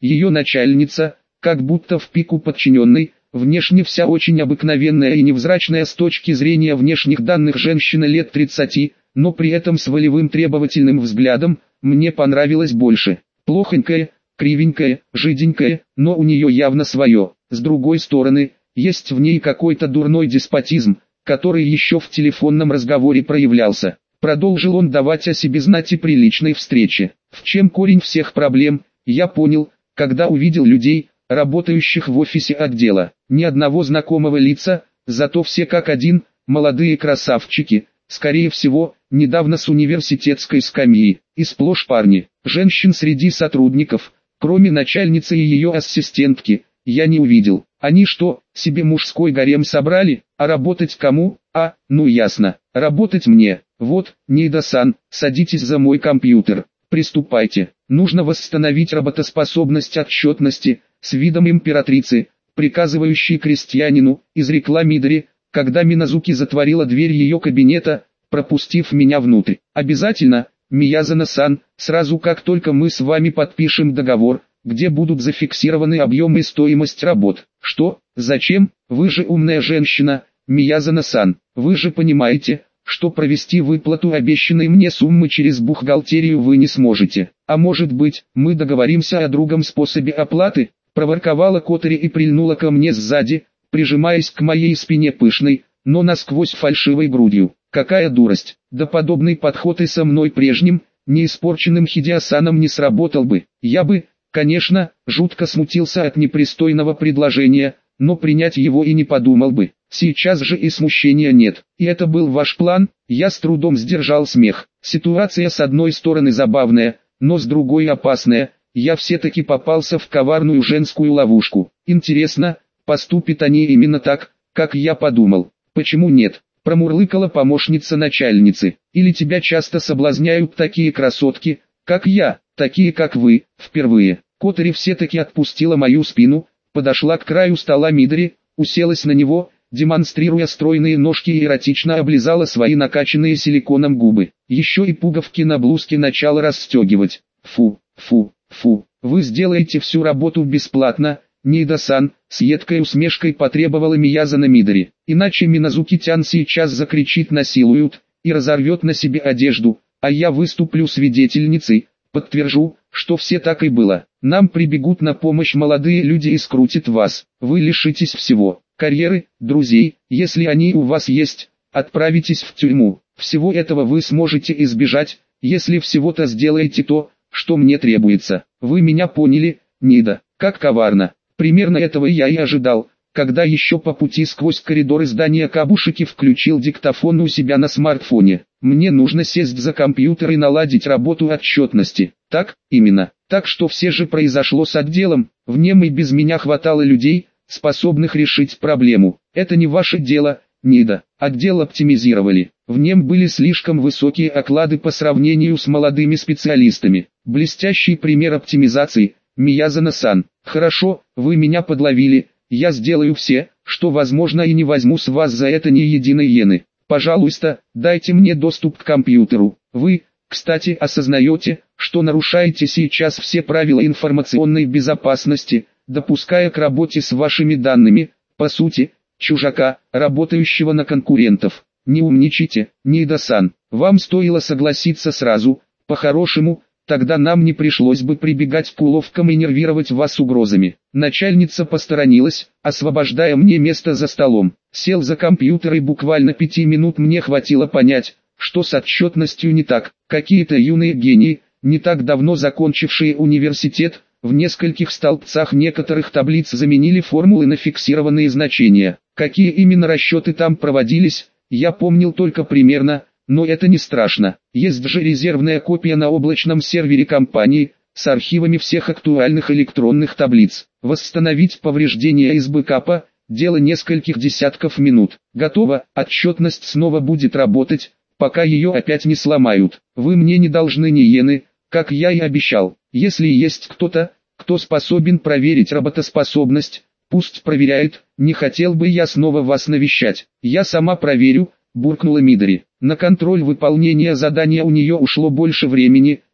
Ее начальница, как будто в пику подчиненной, внешне вся очень обыкновенная и невзрачная с точки зрения внешних данных женщина лет 30, но при этом с волевым требовательным взглядом, мне понравилось больше. Плохонькая, кривенькая, жиденькая, но у нее явно свое. С другой стороны, есть в ней какой-то дурной деспотизм, который еще в телефонном разговоре проявлялся. Продолжил он давать о себе знать и при личной встрече. В чем корень всех проблем, я понял, когда увидел людей, работающих в офисе отдела. Ни одного знакомого лица, зато все как один, молодые красавчики, скорее всего, недавно с университетской скамьи, и сплошь парни. Женщин среди сотрудников, кроме начальницы и ее ассистентки, я не увидел. Они что, себе мужской гарем собрали, а работать кому? Ну ясно, работать мне. Вот, Нейда-сан, садитесь за мой компьютер, приступайте. Нужно восстановить работоспособность отчетности, с видом императрицы, приказывающей крестьянину, изрекла Мидори, когда Миназуки затворила дверь ее кабинета, пропустив меня внутрь. Обязательно, Миязана-сан, сразу как только мы с вами подпишем договор, где будут зафиксированы объемы и стоимость работ. Что? Зачем? Вы же умная женщина, Миязана-сан. Вы же понимаете, что провести выплату обещанной мне суммы через бухгалтерию вы не сможете. А может быть, мы договоримся о другом способе оплаты? Проворковала Котори и прильнула ко мне сзади, прижимаясь к моей спине пышной, но насквозь фальшивой грудью. Какая дурость! Да подобный подход и со мной прежним, неиспорченным Хидеосаном не сработал бы. Я бы, конечно, жутко смутился от непристойного предложения, но принять его и не подумал бы. Сейчас же и смущения нет. И это был ваш план? Я с трудом сдержал смех. Ситуация с одной стороны забавная, но с другой опасная. Я все-таки попался в коварную женскую ловушку. Интересно, поступят они именно так, как я подумал. Почему нет? Промурлыкала помощница начальницы. Или тебя часто соблазняют такие красотки, как я, такие как вы, впервые. Котори все-таки отпустила мою спину, подошла к краю стола Мидори, уселась на него, демонстрируя стройные ножки и эротично облизала свои накачанные силиконом губы. Еще и пуговки на блузке начала расстегивать. Фу, фу, фу, вы сделаете всю работу бесплатно, Нейда-сан, с едкой усмешкой потребовала Миязана Мидори. Иначе Миназуки-тян сейчас закричит насилуют, и разорвет на себе одежду, а я выступлю свидетельницей, подтвержу, что все так и было. Нам прибегут на помощь молодые люди и скрутят вас. Вы лишитесь всего. Карьеры, друзей, если они у вас есть, отправитесь в тюрьму. Всего этого вы сможете избежать, если всего-то сделаете то, что мне требуется. Вы меня поняли, Нида? Как коварно. Примерно этого я и ожидал, когда еще по пути сквозь коридоры здания Кабушики включил диктофон у себя на смартфоне. Мне нужно сесть за компьютер и наладить работу отчетности. Так, именно. Так что все же произошло с отделом, в нем и без меня хватало людей, способных решить проблему. Это не ваше дело, Нида. Отдел оптимизировали. В нем были слишком высокие оклады по сравнению с молодыми специалистами. Блестящий пример оптимизации, Миязана-сан. Хорошо, вы меня подловили, я сделаю все, что возможно, и не возьму с вас за это ни единой иены. Пожалуйста, дайте мне доступ к компьютеру. Вы, кстати, осознаете, что нарушаете сейчас все правила информационной безопасности, допуская к работе с вашими данными, по сути, чужака, работающего на конкурентов. Не умничайте, Нейда-сан. Вам стоило согласиться сразу, по-хорошему, тогда нам не пришлось бы прибегать к уловкам и нервировать вас угрозами. Начальница посторонилась, освобождая мне место за столом. Сел за компьютер и буквально 5 минут мне хватило понять, что с отчетностью не так. Какие-то юные гении, не так давно закончившие университет, в нескольких столбцах некоторых таблиц заменили формулы на фиксированные значения. Какие именно расчеты там проводились, я помнил только примерно. Но это не страшно, есть же резервная копия на облачном сервере компании, с архивами всех актуальных электронных таблиц. Восстановить повреждения из бэкапа – дело нескольких десятков минут. Готово, отчетность снова будет работать, пока ее опять не сломают. Вы мне не должны ни иены, как я и обещал. Если есть кто-то, кто способен проверить работоспособность, пусть проверяет, не хотел бы я снова вас навещать. Я сама проверю, буркнула Мидори. На контроль выполнения задания у нее ушло больше времени,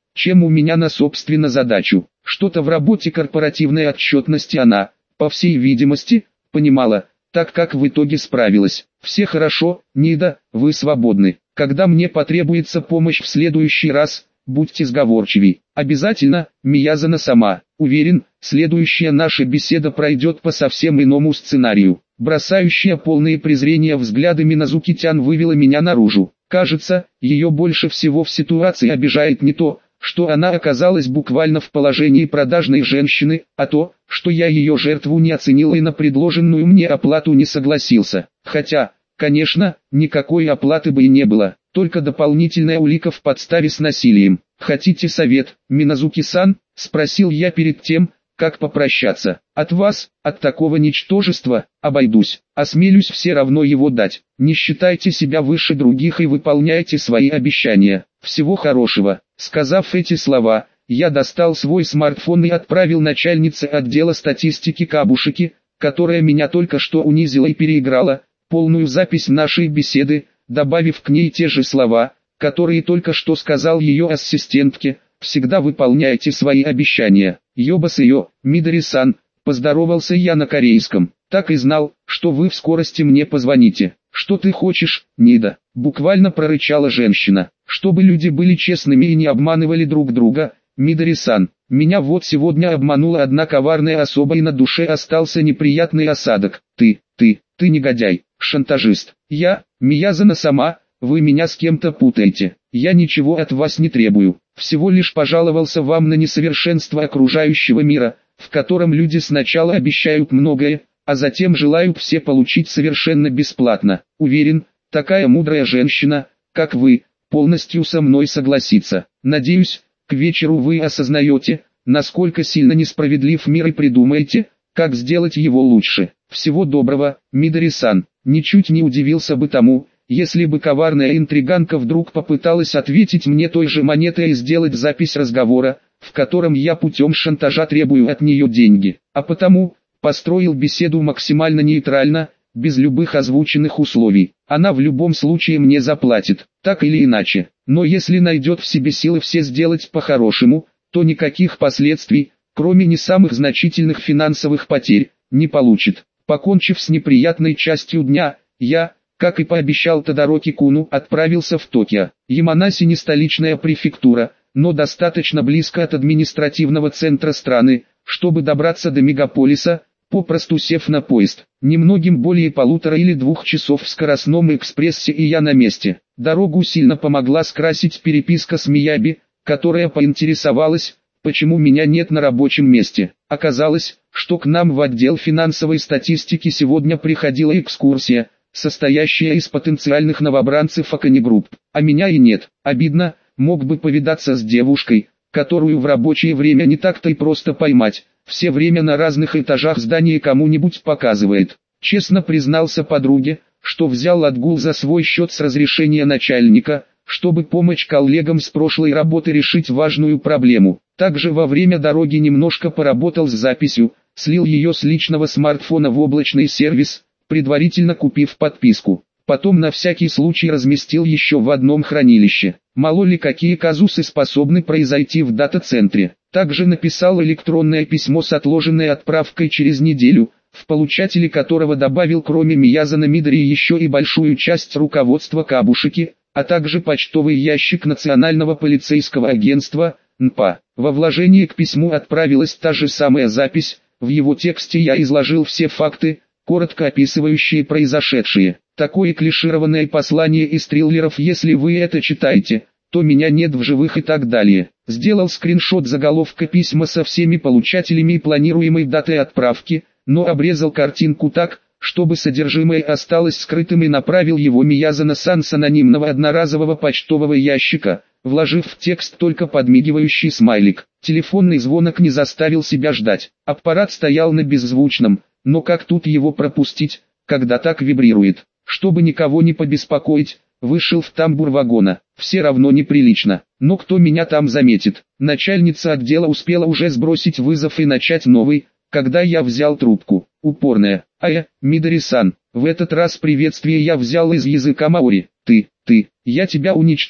чем у меня на собственно задачу. Что-то в работе корпоративной отчетности она, по всей видимости, понимала, так как в итоге справилась. Все хорошо, Нида, вы свободны. Когда мне потребуется помощь в следующий раз, будьте сговорчивей. Обязательно, Миязана сама. Уверен, следующая наша беседа пройдет по совсем иному сценарию. Бросающая полные презрения взгляды Миназуки-тян вывела меня наружу. Кажется, ее больше всего в ситуации обижает не то, что она оказалась буквально в положении продажной женщины, а то, что я ее жертву не оценил и на предложенную мне оплату не согласился. Хотя, конечно, никакой оплаты бы и не было, только дополнительная улика в подставе с насилием. «Хотите совет, Миназуки-сан?» – спросил я перед тем, как попрощаться. «От вас, от такого ничтожества, обойдусь. Осмелюсь все равно его дать. Не считайте себя выше других и выполняйте свои обещания. Всего хорошего». Сказав эти слова, я достал свой смартфон и отправил начальнице отдела статистики Кабушики, которая меня только что унизила и переиграла, полную запись нашей беседы, добавив к ней те же слова, которые только что сказал ее ассистентке: «Всегда выполняйте свои обещания». «Ёбасеё, Мидори-сан», поздоровался я на корейском. «Так и знал, что вы в скорости мне позвоните». «Что ты хочешь, Нида?» – буквально прорычала женщина. «Чтобы люди были честными и не обманывали друг друга, Мидори-сан. Меня вот сегодня обманула одна коварная особа и на душе остался неприятный осадок. Ты негодяй, шантажист. Я, Миязана сама, вы меня с кем-то путаете. Я ничего от вас не требую. Всего лишь пожаловался вам на несовершенство окружающего мира, в котором люди сначала обещают многое, а затем желают все получить совершенно бесплатно. Уверен, такая мудрая женщина, как вы, полностью со мной согласится. Надеюсь, к вечеру вы осознаете, насколько сильно несправедлив мир и придумаете, как сделать его лучше. Всего доброго, Мидори-сан». Ничуть не удивился бы тому, если бы коварная интриганка вдруг попыталась ответить мне той же монетой и сделать запись разговора, в котором я путем шантажа требую от нее деньги. А потому, построил беседу максимально нейтрально, без любых озвученных условий. Она в любом случае мне заплатит, так или иначе. Но если найдет в себе силы все сделать по-хорошему, то никаких последствий, кроме не самых значительных финансовых потерь, не получит. Покончив с неприятной частью дня, я, как и пообещал Тодороки-куну, отправился в Токио. Яманаси не столичная префектура, но достаточно близко от административного центра страны, чтобы добраться до мегаполиса, попросту сев на поезд. Немногим более 1,5 или 2 часов в скоростном экспрессе и я на месте. Дорогу сильно помогла скрасить переписка с Мияби, которая поинтересовалась, почему меня нет на рабочем месте. Оказалось, что к нам в отдел финансовой статистики сегодня приходила экскурсия, состоящая из потенциальных новобранцев Акани Групп, а меня и нет. Обидно, мог бы повидаться с девушкой, которую в рабочее время не так-то и просто поймать, все время на разных этажах здания кому-нибудь показывает. Честно признался подруге, что взял отгул за свой счет с разрешения начальника, чтобы помочь коллегам с прошлой работы решить важную проблему. Также во время дороги немножко поработал с записью, слил ее с личного смартфона в облачный сервис, предварительно купив подписку. Потом на всякий случай разместил еще в одном хранилище. Мало ли какие казусы способны произойти в дата-центре. Также написал электронное письмо с отложенной отправкой через неделю, в получателе которого добавил кроме Миязана Мидори еще и большую часть руководства Кабушики, а также почтовый ящик Национального полицейского агентства, НПА. Во вложении к письму отправилась та же самая запись, в его тексте я изложил все факты, коротко описывающие произошедшее. Такое клишированное послание из триллеров: «Если вы это читаете, то меня нет в живых» и так далее. Сделал скриншот заголовка письма со всеми получателями и планируемой датой отправки, но обрезал картинку так, чтобы содержимое осталось скрытым, и направил его Миязана-сан с анонимного одноразового почтового ящика, вложив в текст только подмигивающий смайлик. Телефонный звонок не заставил себя ждать. Аппарат стоял на беззвучном, но как тут его пропустить, когда так вибрирует? Чтобы никого не побеспокоить, вышел в тамбур вагона. Все равно неприлично. Но кто меня там заметит? Начальница отдела успела уже сбросить вызов и начать новый, когда я взял трубку. Упорная. Мидори-сан, в этот раз приветствие я взял из языка маори. Ты, я тебя уничтожу.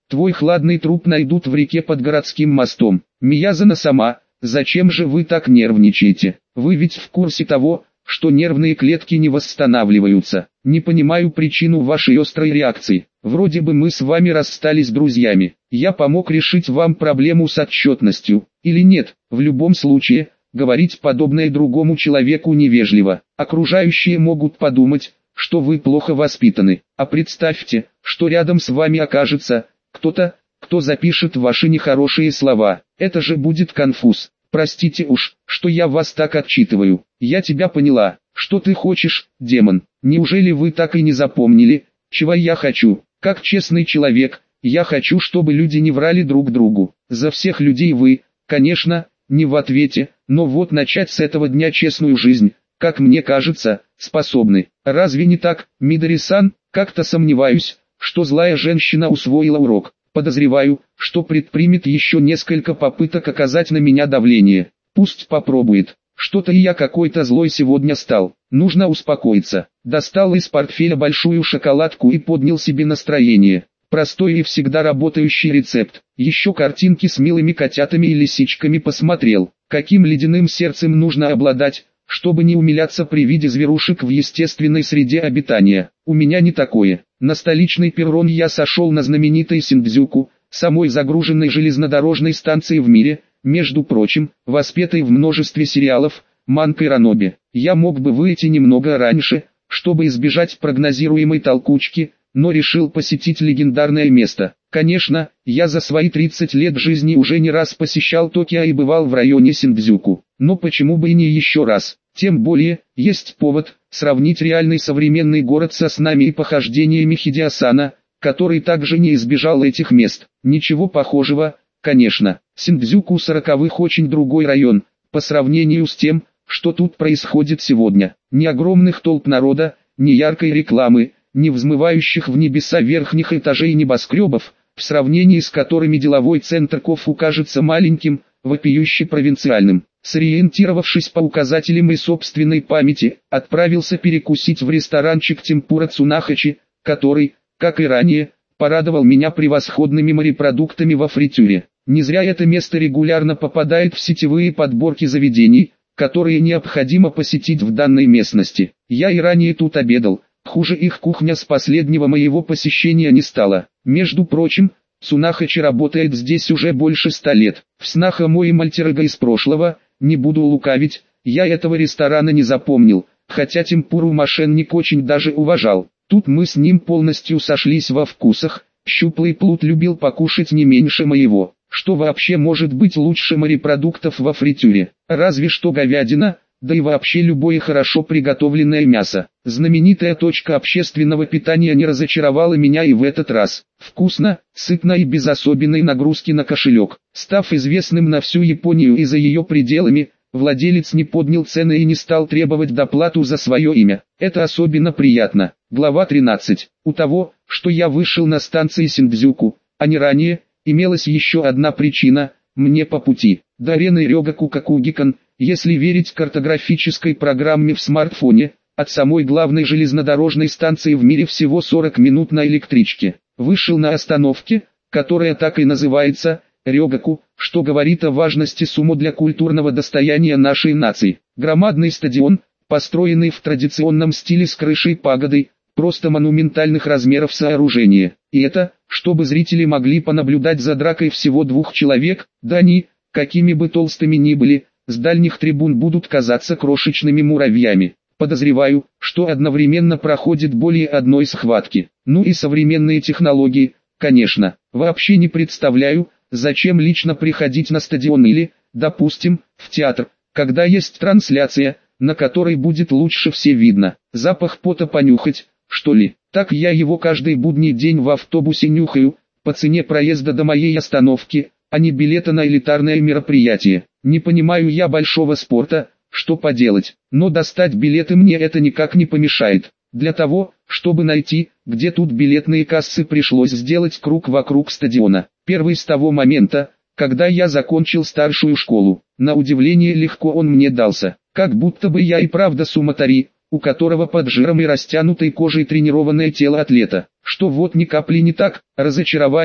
Твой хладный труп найдут в реке под городским мостом. Миязана сама, зачем же вы так нервничаете? Вы ведь в курсе того, что нервные клетки не восстанавливаются. Не понимаю причину вашей острой реакции. Вроде бы мы с вами расстались друзьями. Я помог решить вам проблему с отчетностью. Или нет, в любом случае, говорить подобное другому человеку невежливо. Окружающие могут подумать, что вы плохо воспитаны. А представьте, что рядом с вами окажется кто-то, кто запишет ваши нехорошие слова. Это же будет конфуз. Простите уж, что я вас так отчитываю. Я тебя поняла. Что ты хочешь, демон? Неужели вы так и не запомнили, чего я хочу? Как честный человек, я хочу, чтобы люди не врали друг другу. За всех людей вы, конечно, не в ответе, но вот начать с этого дня честную жизнь, как мне кажется, способны. Разве не так, Мидори-сан? Как-то сомневаюсь, что злая женщина усвоила урок. Подозреваю, что предпримет еще несколько попыток оказать на меня давление. Пусть попробует. Что-то и я какой-то злой сегодня стал. Нужно успокоиться. Достал из портфеля большую шоколадку и поднял себе настроение. Простой и всегда работающий рецепт. Еще картинки с милыми котятами и лисичками посмотрел. Каким ледяным сердцем нужно обладать, чтобы не умиляться при виде зверушек в естественной среде обитания. У меня не такое. На столичный перрон я сошел на знаменитой Синдзюку, самой загруженной железнодорожной станции в мире, между прочим, воспетой в множестве сериалов, манг и ранобе. Я мог бы выйти немного раньше, чтобы избежать прогнозируемой толкучки, но решил посетить легендарное место. Конечно, я за свои 30 лет жизни уже не раз посещал Токио и бывал в районе Синдзюку. Но почему бы и не еще раз? Тем более, есть повод сравнить реальный современный город со снами и похождениями Хидеосана, который также не избежал этих мест. Ничего похожего, конечно. Синдзюку 40-х очень другой район, по сравнению с тем, что тут происходит сегодня. Ни огромных толп народа, ни яркой рекламы, ни взмывающих в небеса верхних этажей небоскребов, в сравнении с которыми деловой центр Кофу кажется маленьким, вопиюще провинциальным. Сориентировавшись по указателям и собственной памяти, отправился перекусить в ресторанчик Темпура Цунахачи, который, как и ранее, порадовал меня превосходными морепродуктами во фритюре. Не зря это место регулярно попадает в сетевые подборки заведений, которые необходимо посетить в данной местности. Я и ранее тут обедал, хуже их кухня с последнего моего посещения не стала. Между прочим, Цунахачи работает здесь уже больше 100 лет. В снах о моем альтер-эго из прошлого, не буду лукавить, я этого ресторана не запомнил, хотя Темпуру мошенник очень даже уважал. Тут мы с ним полностью сошлись во вкусах, щуплый плут любил покушать не меньше моего. Что вообще может быть лучше морепродуктов во фритюре? Разве что говядина, да и вообще любое хорошо приготовленное мясо. Знаменитая точка общественного питания не разочаровала меня и в этот раз. Вкусно, сытно и без особенной нагрузки на кошелек. Став известным на всю Японию и за ее пределами, владелец не поднял цены и не стал требовать доплату за свое имя. Это особенно приятно. Глава 13. У того, что я вышел на станции Синдзюку, а не ранее, имелась еще одна причина, мне по пути. До арены Рёгаку Какугикан, если верить картографической программе в смартфоне, от самой главной железнодорожной станции в мире всего 40 минут на электричке. Вышел на остановке, которая так и называется, Рёгаку, что говорит о важности сумо для культурного достояния нашей нации. Громадный стадион, построенный в традиционном стиле с крышей пагодой, просто монументальных размеров сооружение. И это, чтобы зрители могли понаблюдать за дракой всего 2 человек, да они, какими бы толстыми ни были, с дальних трибун будут казаться крошечными муравьями. Подозреваю, что одновременно проходит более одной схватки. Ну и современные технологии, конечно. Вообще не представляю, зачем лично приходить на стадион или, допустим, в театр, когда есть трансляция, на которой будет лучше все видно. Запах пота понюхать, что ли? Так я его каждый будний день в автобусе нюхаю, по цене проезда до моей остановки, а не билета на элитарное мероприятие. Не понимаю я большого спорта, что поделать, но достать билеты мне это никак не помешает. Для того, чтобы найти, где тут билетные кассы, пришлось сделать круг вокруг стадиона. Первый с того момента, когда я закончил старшую школу. На удивление легко он мне дался, как будто бы я и правда суматари, у которого под жиром и растянутой кожей тренированное тело атлета. Что вот ни капли не так, разочарование,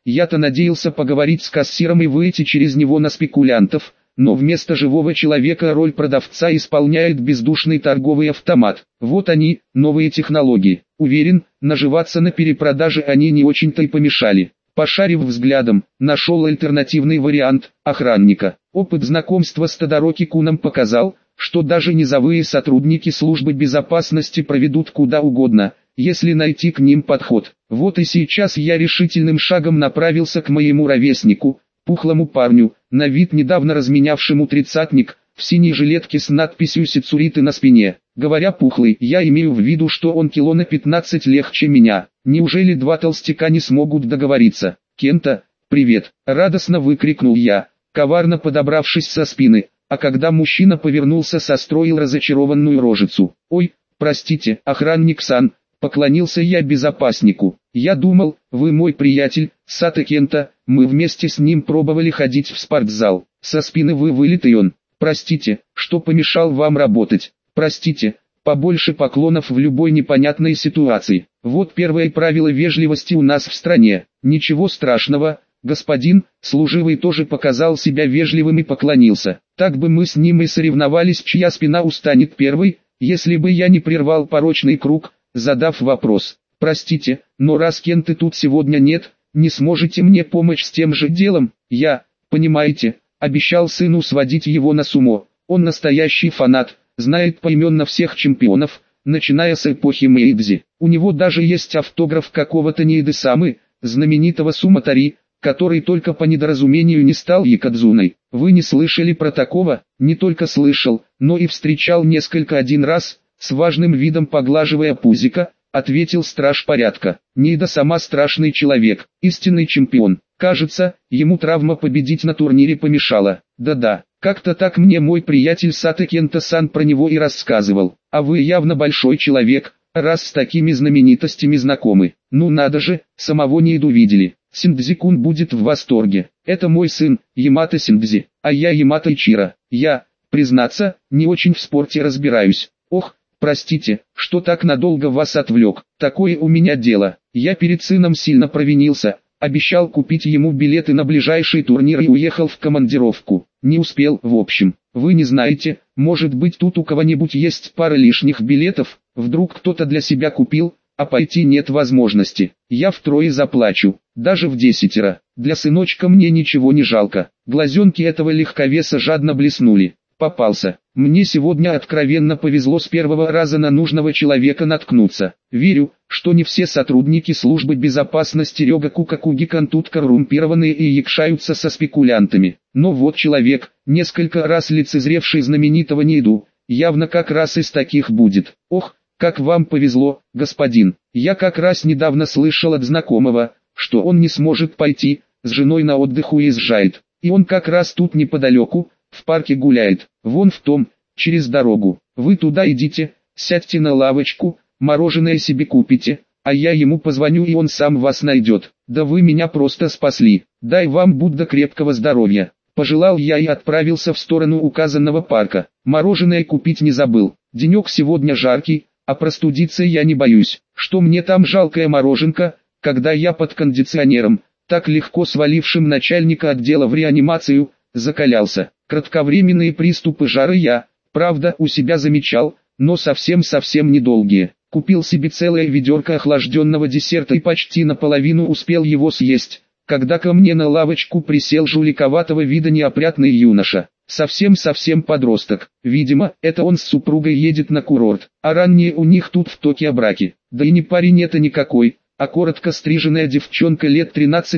Я-то надеялся поговорить с кассиром и выйти через него на спекулянтов, но вместо живого человека роль продавца исполняет бездушный торговый автомат. Вот они, новые технологии. Уверен, наживаться на перепродаже они не очень-то и помешали. Пошарив взглядом, нашел альтернативный вариант – охранника. Опыт знакомства с Тодороки Куном показал, что даже низовые сотрудники службы безопасности проведут куда угодно, если найти к ним подход. Вот и сейчас я решительным шагом направился к моему ровеснику, пухлому парню, на вид недавно разменявшему тридцатник, в синей жилетке с надписью «Сицуриты» на спине. Говоря пухлый, я имею в виду, что он кило на 15 легче меня. Неужели два толстяка не смогут договориться? «Кента, привет!» – радостно выкрикнул я, коварно подобравшись со спины, а когда мужчина повернулся, состроил разочарованную рожицу. «Ой, простите, охранник-сан», – поклонился я безопаснику. «Я думал, вы мой приятель, Сато Кента, мы вместе с ним пробовали ходить в спортзал. Со спины вы вылитый он. Простите, что помешал вам работать. Простите, побольше поклонов в любой непонятной ситуации. Вот первое правило вежливости у нас в стране. Ничего страшного, господин». Служивый тоже показал себя вежливым и поклонился. Так бы мы с ним и соревновались, чья спина устанет первой, если бы я не прервал порочный круг, задав вопрос. «Простите, но раз Кенты тут сегодня нет, не сможете мне помочь с тем же делом?» Я, понимаете, обещал сыну сводить его на сумо. Он настоящий фанат, знает поименно всех чемпионов, начиная с эпохи Мэйдзи. У него даже есть автограф какого-то Ниэдэ-самы, знаменитого суматари, который только по недоразумению не стал якодзуной. Вы не слышали про такого? Не только слышал, но и встречал несколько один раз, с важным видом поглаживая пузико, ответил страж порядка. Ниэдэ сама страшный человек, истинный чемпион. Кажется, ему травма победить на турнире помешала. Да-да, как-то так мне мой приятель Сато Кента-сан про него и рассказывал. А вы явно большой человек, раз с такими знаменитостями знакомы. Ну надо же, самого Ниэду видели. Синдзи-кун будет в восторге. Это мой сын, Ямато Синдзи, а я Ямато Ичиро. Я, признаться, не очень в спорте разбираюсь. Ох, простите, что так надолго вас отвлек. Такое у меня дело. Я перед сыном сильно провинился. Обещал купить ему билеты на ближайший турнир и уехал в командировку. Не успел, в общем. Вы не знаете, может быть тут у кого-нибудь есть пара лишних билетов, вдруг кто-то для себя купил, а пойти нет возможности. Я втрое заплачу, даже в 10. Для сыночка мне ничего не жалко. Глазенки этого легковеса жадно блеснули. Попался. Мне сегодня откровенно повезло с первого раза на нужного человека наткнуться. Верю, что не все сотрудники службы безопасности Рёгакукакугикан тут коррумпированные и якшаются со спекулянтами. Но вот человек, несколько раз лицезревший знаменитого Ниэду, явно как раз из таких будет. Ох, как вам повезло, господин. Я как раз недавно слышал от знакомого, что он не сможет пойти, с женой на отдых уезжает. И он как раз тут неподалеку, в парке гуляет, вон в том, через дорогу. Вы туда идите, сядьте на лавочку, мороженое себе купите, а я ему позвоню и он сам вас найдет. Да вы меня просто спасли. Дай вам Будда крепкого здоровья. Пожелал я и отправился в сторону указанного парка. Мороженое купить не забыл. Денек сегодня жаркий, а простудиться я не боюсь. Что мне там жалкая мороженка, когда я под кондиционером, так легко свалившим начальника отдела в реанимацию, закалялся. Кратковременные приступы жары я, правда, у себя замечал, но совсем недолгие. Купил себе целое ведерко охлажденного десерта и почти наполовину успел его съесть, когда ко мне на лавочку присел жуликоватого вида неопрятный юноша. Совсем подросток. Видимо, это он с супругой едет на курорт, а ранее у них тут в Токио браки. Да и не парень это никакой, а коротко стриженная девчонка лет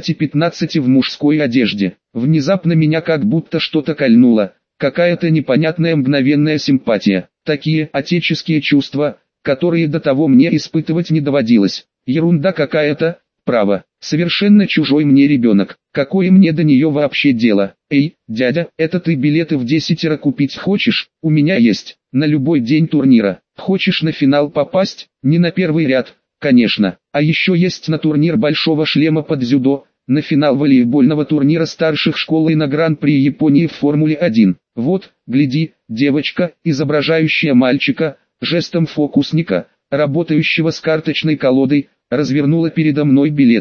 13-15 в мужской одежде. Внезапно меня как будто что-то кольнуло, какая-то непонятная мгновенная симпатия. Такие отеческие чувства, которые до того мне испытывать не доводилось. Ерунда какая-то, право, совершенно чужой мне ребенок. Какое мне до нее вообще дело? Эй, дядя, это ты билеты в 10 купить хочешь? У меня есть, на любой день турнира. Хочешь на финал попасть? Не на первый ряд, конечно. А еще есть на турнир большого шлема под дзюдо, на финал волейбольного турнира старших школ и на Гран-при Японии в Формуле 1. Вот, гляди, девочка, изображающая мальчика, жестом фокусника, работающего с карточной колодой, развернула передо мной билеты.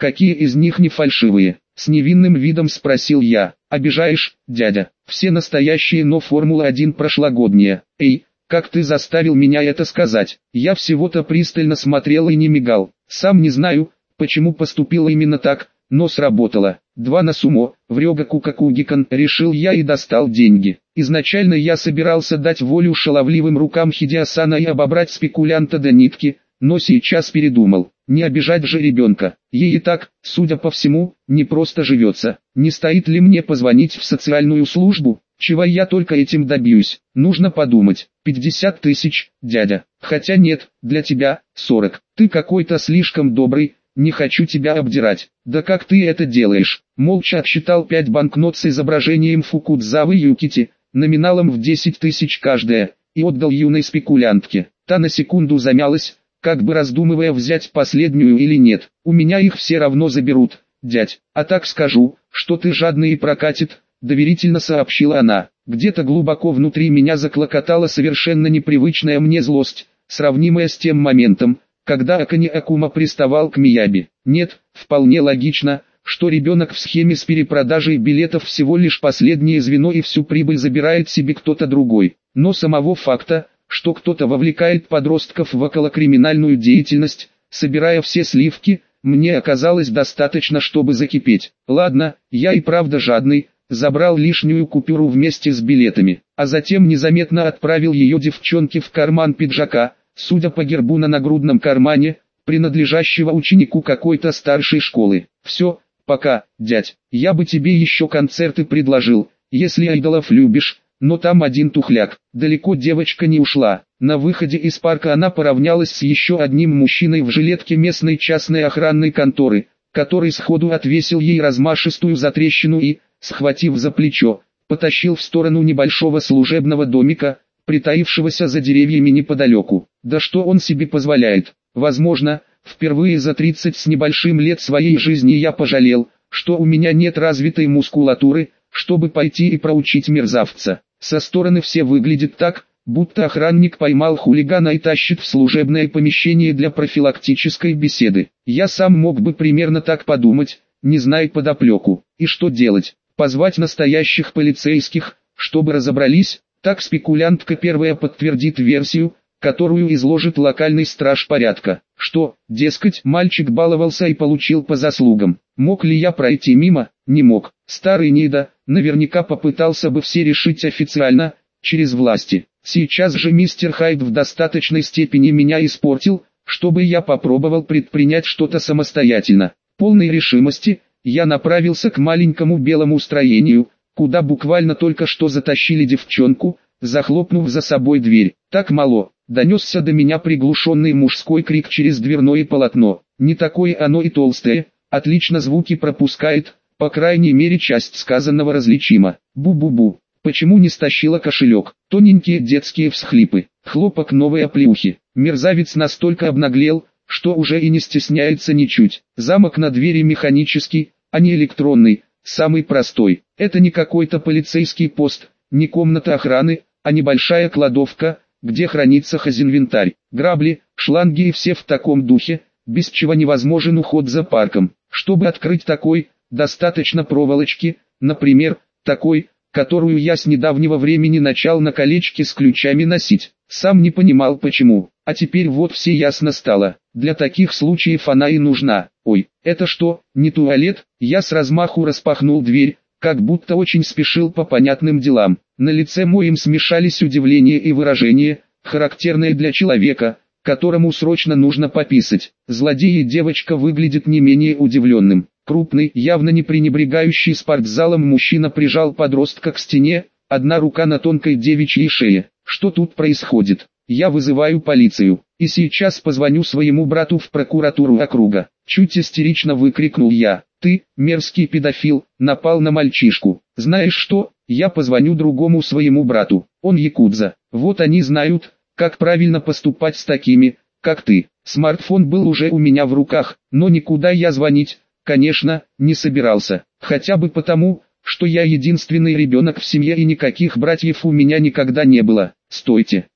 Какие из них не фальшивые? С невинным видом спросил я. Обижаешь, дядя? Все настоящие, но Формула-1 прошлогодняя. Эй, как ты заставил меня это сказать? Я всего-то пристально смотрел и не мигал. Сам не знаю, почему поступил именно так, но сработало. 2 на сумо, в Рёгаку Какугикан, решил я и достал деньги. Изначально я собирался дать волю шаловливым рукам Хидеосана и обобрать спекулянта до нитки, но сейчас передумал. Не обижать же ребенка. Ей и так, судя по всему, не просто живется. Не стоит ли мне позвонить в социальную службу? Чего я только этим добьюсь? Нужно подумать. 50 тысяч, дядя. Хотя нет, для тебя 40. Ты какой-то слишком добрый, не хочу тебя обдирать. Да как ты это делаешь? Молча отсчитал 5 банкнот с изображением Фукудзавы Юкити, номиналом в 10 тысяч каждая, и отдал юной спекулянтке. Та на секунду замялась, как бы раздумывая, взять последнюю или нет. У меня их все равно заберут, дядь. А так скажу, что ты жадный и прокатит, доверительно сообщила она. Где-то глубоко внутри меня заклокотала совершенно непривычная мне злость, сравнимая с тем моментом, когда Акане Акума приставал к Мияби. Нет, вполне логично, что ребенок в схеме с перепродажей билетов всего лишь последнее звено и всю прибыль забирает себе кто-то другой. Но самого факта, что кто-то вовлекает подростков в околокриминальную деятельность, собирая все сливки, мне оказалось достаточно, чтобы закипеть. Ладно, я и правда жадный, забрал лишнюю купюру вместе с билетами, а затем незаметно отправил ее девчонке в карман пиджака, судя по гербу на нагрудном кармане, принадлежащего ученику какой-то старшей школы. Все, пока, дядь, я бы тебе еще концерты предложил, если айдолов любишь, но там один тухляк. Далеко девочка не ушла. На выходе из парка она поравнялась с еще одним мужчиной в жилетке местной частной охранной конторы, который сходу отвесил ей размашистую затрещину и, схватив за плечо, потащил в сторону небольшого служебного домика, притаившегося за деревьями неподалеку. Да что он себе позволяет? Возможно, впервые за 30 с небольшим лет своей жизни я пожалел, что у меня нет развитой мускулатуры, чтобы пойти и проучить мерзавца. Со стороны все выглядит так, будто охранник поймал хулигана и тащит в служебное помещение для профилактической беседы. Я сам мог бы примерно так подумать, не зная подоплеку. И что делать? Позвать настоящих полицейских, чтобы разобрались? Так спекулянтка первая подтвердит версию, которую изложит локальный страж порядка. Что, дескать, мальчик баловался и получил по заслугам. Мог ли я пройти мимо? Не мог. Старый Нида наверняка попытался бы все решить официально, через власти. Сейчас же мистер Хайд в достаточной степени меня испортил, чтобы я попробовал предпринять что-то самостоятельно. Полной решимости, я направился к маленькому белому строению, куда буквально только что затащили девчонку, захлопнув за собой дверь. Так мало. Донесся до меня приглушенный мужской крик через дверное полотно. Не такое оно и толстое, отлично звуки пропускает, по крайней мере часть сказанного различима. Бу-бу-бу. Почему не стащила кошелек? Тоненькие детские всхлипы. Хлопок новой оплеухи. Мерзавец настолько обнаглел, что уже и не стесняется ничуть. Замок на двери механический, а не электронный, самый простой. Это не какой-то полицейский пост, не комната охраны, а небольшая кладовка, где хранится хозинвентарь, грабли, шланги и все в таком духе, без чего невозможен уход за парком. Чтобы открыть такой, достаточно проволочки, например, такой, которую я с недавнего времени начал на колечке с ключами носить. Сам не понимал почему, а теперь вот все ясно стало. Для таких случаев она и нужна. Ой, это что, не туалет? Я с размаху распахнул дверь, как будто очень спешил по понятным делам. На лице моем смешались удивление и выражение, характерное для человека, которому срочно нужно пописать. Злодей и девочка выглядят не менее удивленным. Крупный, явно не пренебрегающий спортзалом мужчина прижал подростка к стене, одна рука на тонкой девичьей шее. Что тут происходит? Я вызываю полицию, и сейчас позвоню своему брату в прокуратуру округа. Чуть истерично выкрикнул я. Ты, мерзкий педофил, напал на мальчишку. Знаешь что, я позвоню другому своему брату, он якудза. Вот они знают, как правильно поступать с такими, как ты. Смартфон был уже у меня в руках, но никуда я звонить, конечно, не собирался. Хотя бы потому, что я единственный ребенок в семье и никаких братьев у меня никогда не было. Стойте,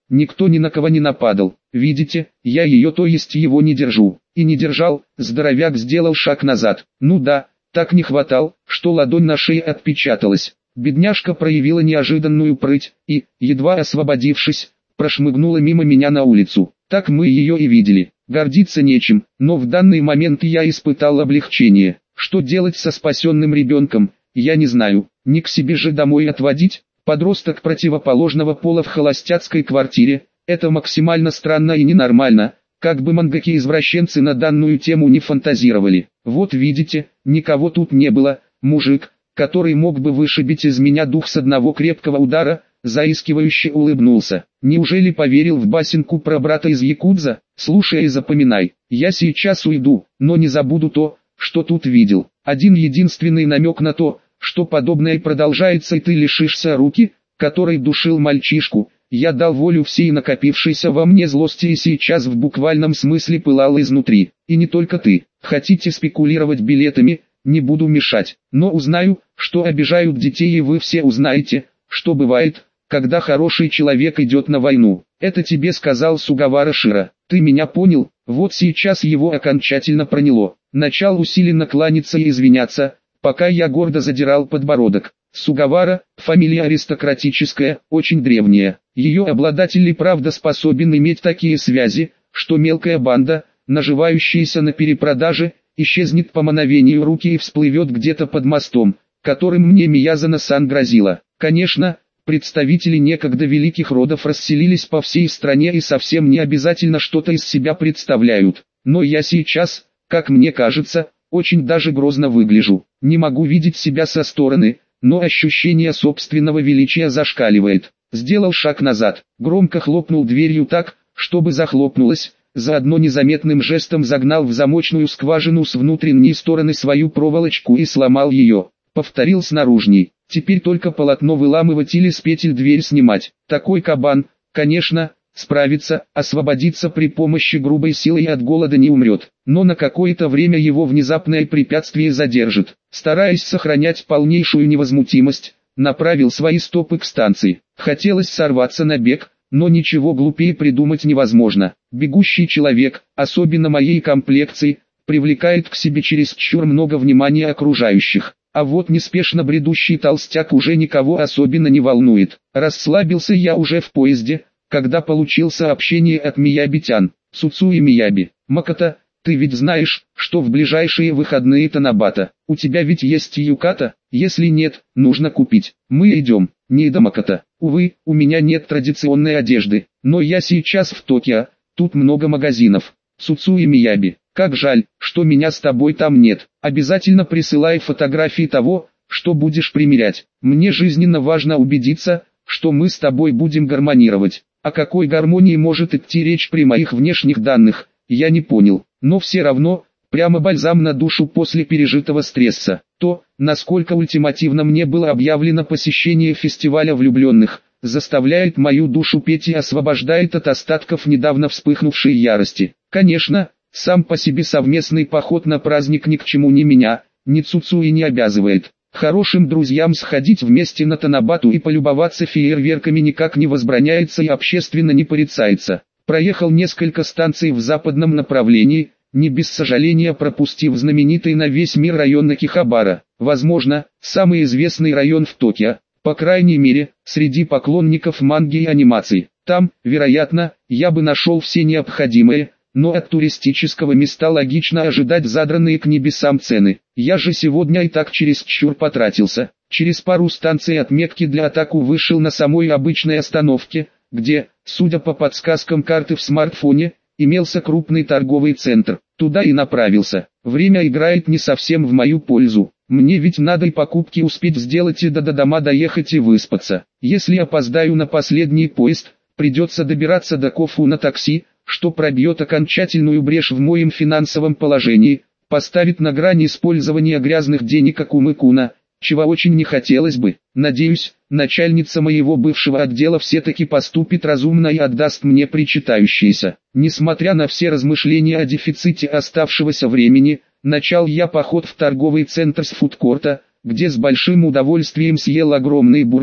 Никто ни на кого не нападал. Видите, я ее, то есть его, не держу. И не держал. Здоровяк сделал шаг назад. Ну да, так не хватал, что ладонь на шее отпечаталась. Бедняжка проявила неожиданную прыть и, едва освободившись, прошмыгнула мимо меня на улицу. Так мы ее и видели. Гордиться нечем, но в данный момент я испытал облегчение. Что делать со спасенным ребенком, я не знаю. Не к себе же домой отводить? Подросток противоположного пола в холостяцкой квартире – это максимально странно и ненормально, как бы мангаки-извращенцы на данную тему не фантазировали. Вот видите, никого тут не было, мужик, который мог бы вышибить из меня дух с одного крепкого удара, заискивающе улыбнулся. Неужели поверил в басенку про брата из Якудза? Слушай и запоминай, я сейчас уйду, но не забуду то, что тут видел. Один единственный намек на то, что подобное продолжается и ты лишишься руки, которой душил мальчишку. Я дал волю всей накопившейся во мне злости и сейчас в буквальном смысле пылал изнутри. И не только ты. Хотите спекулировать билетами, не буду мешать. Но узнаю, что обижают детей, и вы все узнаете, что бывает, когда хороший человек идет на войну. Это тебе сказал Сугавара Шира. Ты меня понял? Вот сейчас его окончательно проняло. Начал усиленно кланяться и извиняться, пока я гордо задирал подбородок. Сугавара, фамилия аристократическая, очень древняя. Ее обладатель и правда способен иметь такие связи, что мелкая банда, наживающаяся на перепродаже, исчезнет по мановению руки и всплывет где-то под мостом, которым мне Миязано-сан грозила. Конечно, представители некогда великих родов расселились по всей стране и совсем не обязательно что-то из себя представляют. Но я сейчас, как мне кажется, очень даже грозно выгляжу. Не могу видеть себя со стороны, но ощущение собственного величия зашкаливает. Сделал шаг назад, громко хлопнул дверью так, чтобы захлопнулась, заодно незаметным жестом загнал в замочную скважину с внутренней стороны свою проволочку и сломал ее. Повторил с наружней. Теперь только полотно выламывать или с петель дверь снимать. Такой кабан, конечно, справится, освободиться при помощи грубой силы и от голода не умрет, но на какое-то время его внезапное препятствие задержит. Стараясь сохранять полнейшую невозмутимость, направил свои стопы к станции. Хотелось сорваться на бег, но ничего глупее придумать невозможно. Бегущий человек, особенно моей комплекции, привлекает к себе чересчур много внимания окружающих. А вот неспешно бредущий толстяк уже никого особенно не волнует. Расслабился я уже в поезде, когда получил сообщение от Миябитян. Цуцуи Мияби. Макото, ты ведь знаешь, что в ближайшие выходные Танабата. У тебя ведь есть юката? Если нет, нужно купить. Мы идем. Не до Макото. Увы, у меня нет традиционной одежды. Но я сейчас в Токио. Тут много магазинов. Цуцуи Мияби. Как жаль, что меня с тобой там нет. Обязательно присылай фотографии того, что будешь примерять. Мне жизненно важно убедиться, что мы с тобой будем гармонировать. О какой гармонии может идти речь при моих внешних данных, я не понял. Но все равно, прямо бальзам на душу после пережитого стресса. То, насколько ультимативно мне было объявлено посещение фестиваля влюбленных, заставляет мою душу петь и освобождает от остатков недавно вспыхнувшей ярости. Конечно, сам по себе совместный поход на праздник ни к чему ни меня, ни Цуцуи не обязывает. Хорошим друзьям сходить вместе на Танабату и полюбоваться фейерверками никак не возбраняется и общественно не порицается. Проехал несколько станций в западном направлении, не без сожаления пропустив знаменитый на весь мир район Накихабара. Возможно, самый известный район в Токио, по крайней мере, среди поклонников манги и анимаций. Там, вероятно, я бы нашел все необходимое, но от туристического места логично ожидать задранные к небесам цены. Я же сегодня и так чересчур потратился. Через пару станций отметки для атаку вышел на самой обычной остановке, где, судя по подсказкам карты в смартфоне, имелся крупный торговый центр. Туда и направился. Время играет не совсем в мою пользу. Мне ведь надо и покупки успеть сделать и до дома доехать и выспаться. Если опоздаю на последний поезд, придется добираться до Кофу на такси, что пробьет окончательную брешь в моем финансовом положении, поставит на грань использования грязных денег Акумы-куна, чего очень не хотелось бы. Надеюсь, начальница моего бывшего отдела все-таки поступит разумно и отдаст мне причитающееся. Несмотря на все размышления о дефиците оставшегося времени, начал я поход в торговый центр с фудкорта, где с большим удовольствием съел огромный бургер,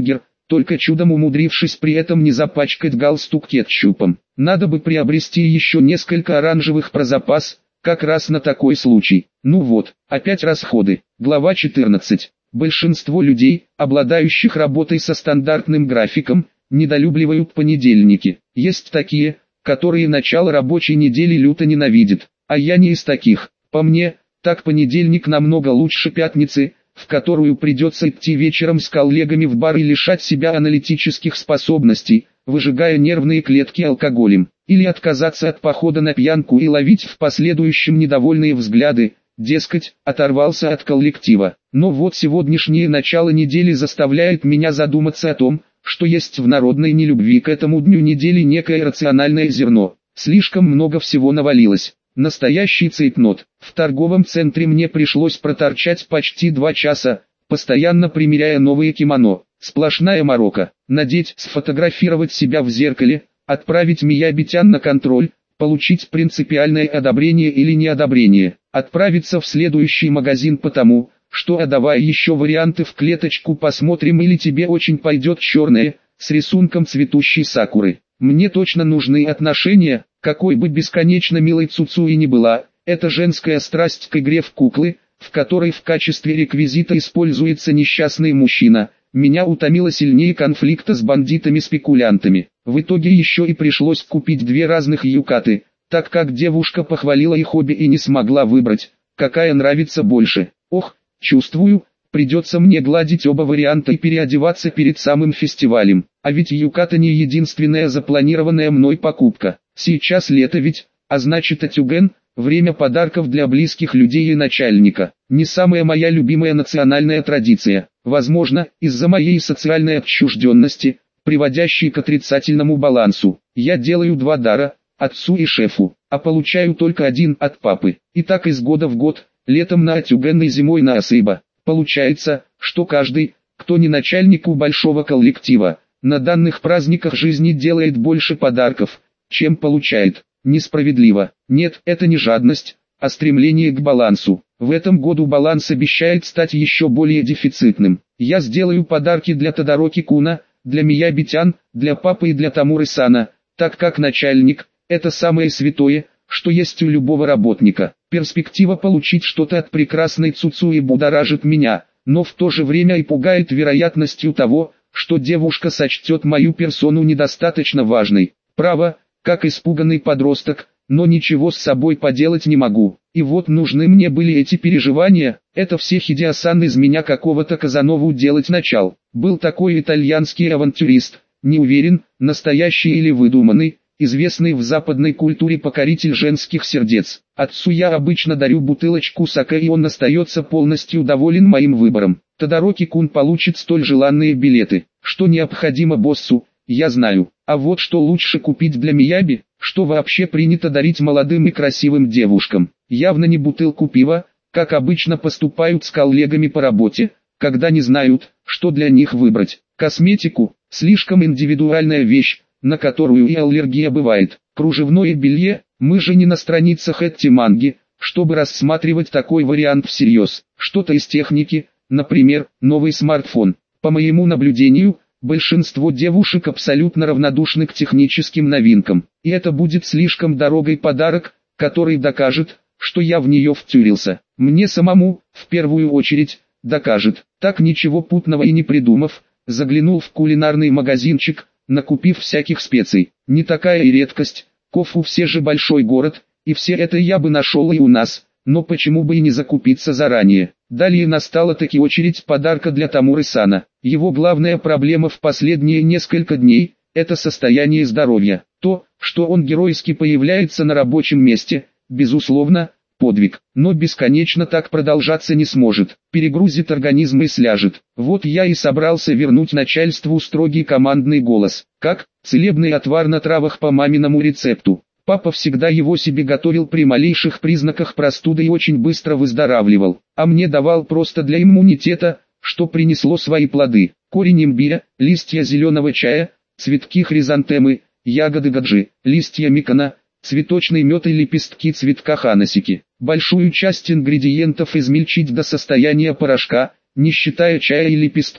только чудом умудрившись при этом не запачкать галстук кетчупом. Надо бы приобрести еще несколько оранжевых про запас, как раз на такой случай. Ну вот, опять расходы. Глава 14. Большинство людей, обладающих работой со стандартным графиком, недолюбливают понедельники. Есть такие, которые начало рабочей недели люто ненавидят, а я не из таких. По мне, так понедельник намного лучше пятницы, в которую придется идти вечером с коллегами в бар и лишать себя аналитических способностей, выжигая нервные клетки алкоголем, или отказаться от похода на пьянку и ловить в последующем недовольные взгляды, дескать, оторвался от коллектива. Но вот сегодняшнее начало недели заставляет меня задуматься о том, что есть в народной нелюбви к этому дню недели некое рациональное зерно. Слишком много всего навалилось. Настоящий цейтнот. В торговом центре мне пришлось проторчать почти 2 часа, постоянно примеряя новые кимоно. Сплошная морока. Надеть, сфотографировать себя в зеркале, отправить Миябитян на контроль, получить принципиальное одобрение или неодобрение, отправиться в следующий магазин потому, что давай еще варианты в клеточку посмотрим или тебе очень пойдет черное, с рисунком цветущей сакуры. Мне точно нужны отношения, какой бы бесконечно милой Цуцуи ни была, это женская страсть к игре в куклы, в которой в качестве реквизита используется несчастный мужчина. Меня утомило сильнее конфликта с бандитами-спекулянтами. В итоге еще и пришлось купить 2 разных юкаты, так как девушка похвалила их обе и не смогла выбрать, какая нравится больше. Ох, чувствую, придется мне гладить оба варианта и переодеваться перед самым фестивалем. А ведь юката не единственная запланированная мной покупка. Сейчас лето ведь, а значит атюген, время подарков для близких людей и начальника. Не самая моя любимая национальная традиция. Возможно, из-за моей социальной отчужденности, приводящей к отрицательному балансу. Я делаю 2 дара, отцу и шефу, а получаю только 1 от папы. И так из года в год, летом на атюген и зимой на асыба. Получается, что каждый, кто не начальник у большого коллектива, на данных праздниках жизни делает больше подарков, чем получает. Несправедливо. Нет, это не жадность, а стремление к балансу. В этом году баланс обещает стать еще более дефицитным. Я сделаю подарки для Тодороки Куна, для Миябитян, для папы и для Тамуры-сана, так как начальник – это самое святое, что есть у любого работника. Перспектива получить что-то от прекрасной Цуцуи будоражит меня, но в то же время и пугает вероятностью того, что девушка сочтет мою персону недостаточно важной. Право, как испуганный подросток, но ничего с собой поделать не могу. И вот нужны мне были эти переживания, это все Хидео-сан из меня какого-то Казанову делать начал. Был такой итальянский авантюрист, не уверен, настоящий или выдуманный, известный в западной культуре покоритель женских сердец. Отцу я обычно дарю бутылочку саке и он остается полностью доволен моим выбором. Тодороки-кун получит столь желанные билеты, что необходимо боссу, я знаю. А вот что лучше купить для Мияби, что вообще принято дарить молодым и красивым девушкам. Явно не бутылку пива, как обычно поступают с коллегами по работе, когда не знают, что для них выбрать. Косметику, слишком индивидуальная вещь, на которую и аллергия бывает. Кружевное белье, мы же не на страницах этой манги, чтобы рассматривать такой вариант всерьез. Что-то из техники, например, новый смартфон. По моему наблюдению, большинство девушек абсолютно равнодушны к техническим новинкам. И это будет слишком дорогой подарок, который докажет, что я в нее втюрился. Мне самому, в первую очередь, докажет. Так ничего путного и не придумав, заглянул в кулинарный магазинчик, накупив всяких специй. Не такая и редкость, Кофу все же большой город, и все это я бы нашел и у нас, но почему бы и не закупиться заранее. Далее настала таки очередь подарка для Тамуры-сана. Его главная проблема в последние несколько дней – это состояние здоровья. То, что он геройски появляется на рабочем месте, безусловно, подвиг, но бесконечно так продолжаться не сможет, перегрузит организм и сляжет. Вот я и собрался вернуть начальству строгий командный голос. Как? Целебный отвар на травах по маминому рецепту. Папа всегда его себе готовил при малейших признаках простуды и очень быстро выздоравливал, а мне давал просто для иммунитета, что принесло свои плоды. Корень имбиря, листья зеленого чая, цветки хризантемы, ягоды гаджи, листья микона, цветочный мед и лепестки цветка ханасики. Большую часть ингредиентов измельчить до состояния порошка, не считая чая и лепестков.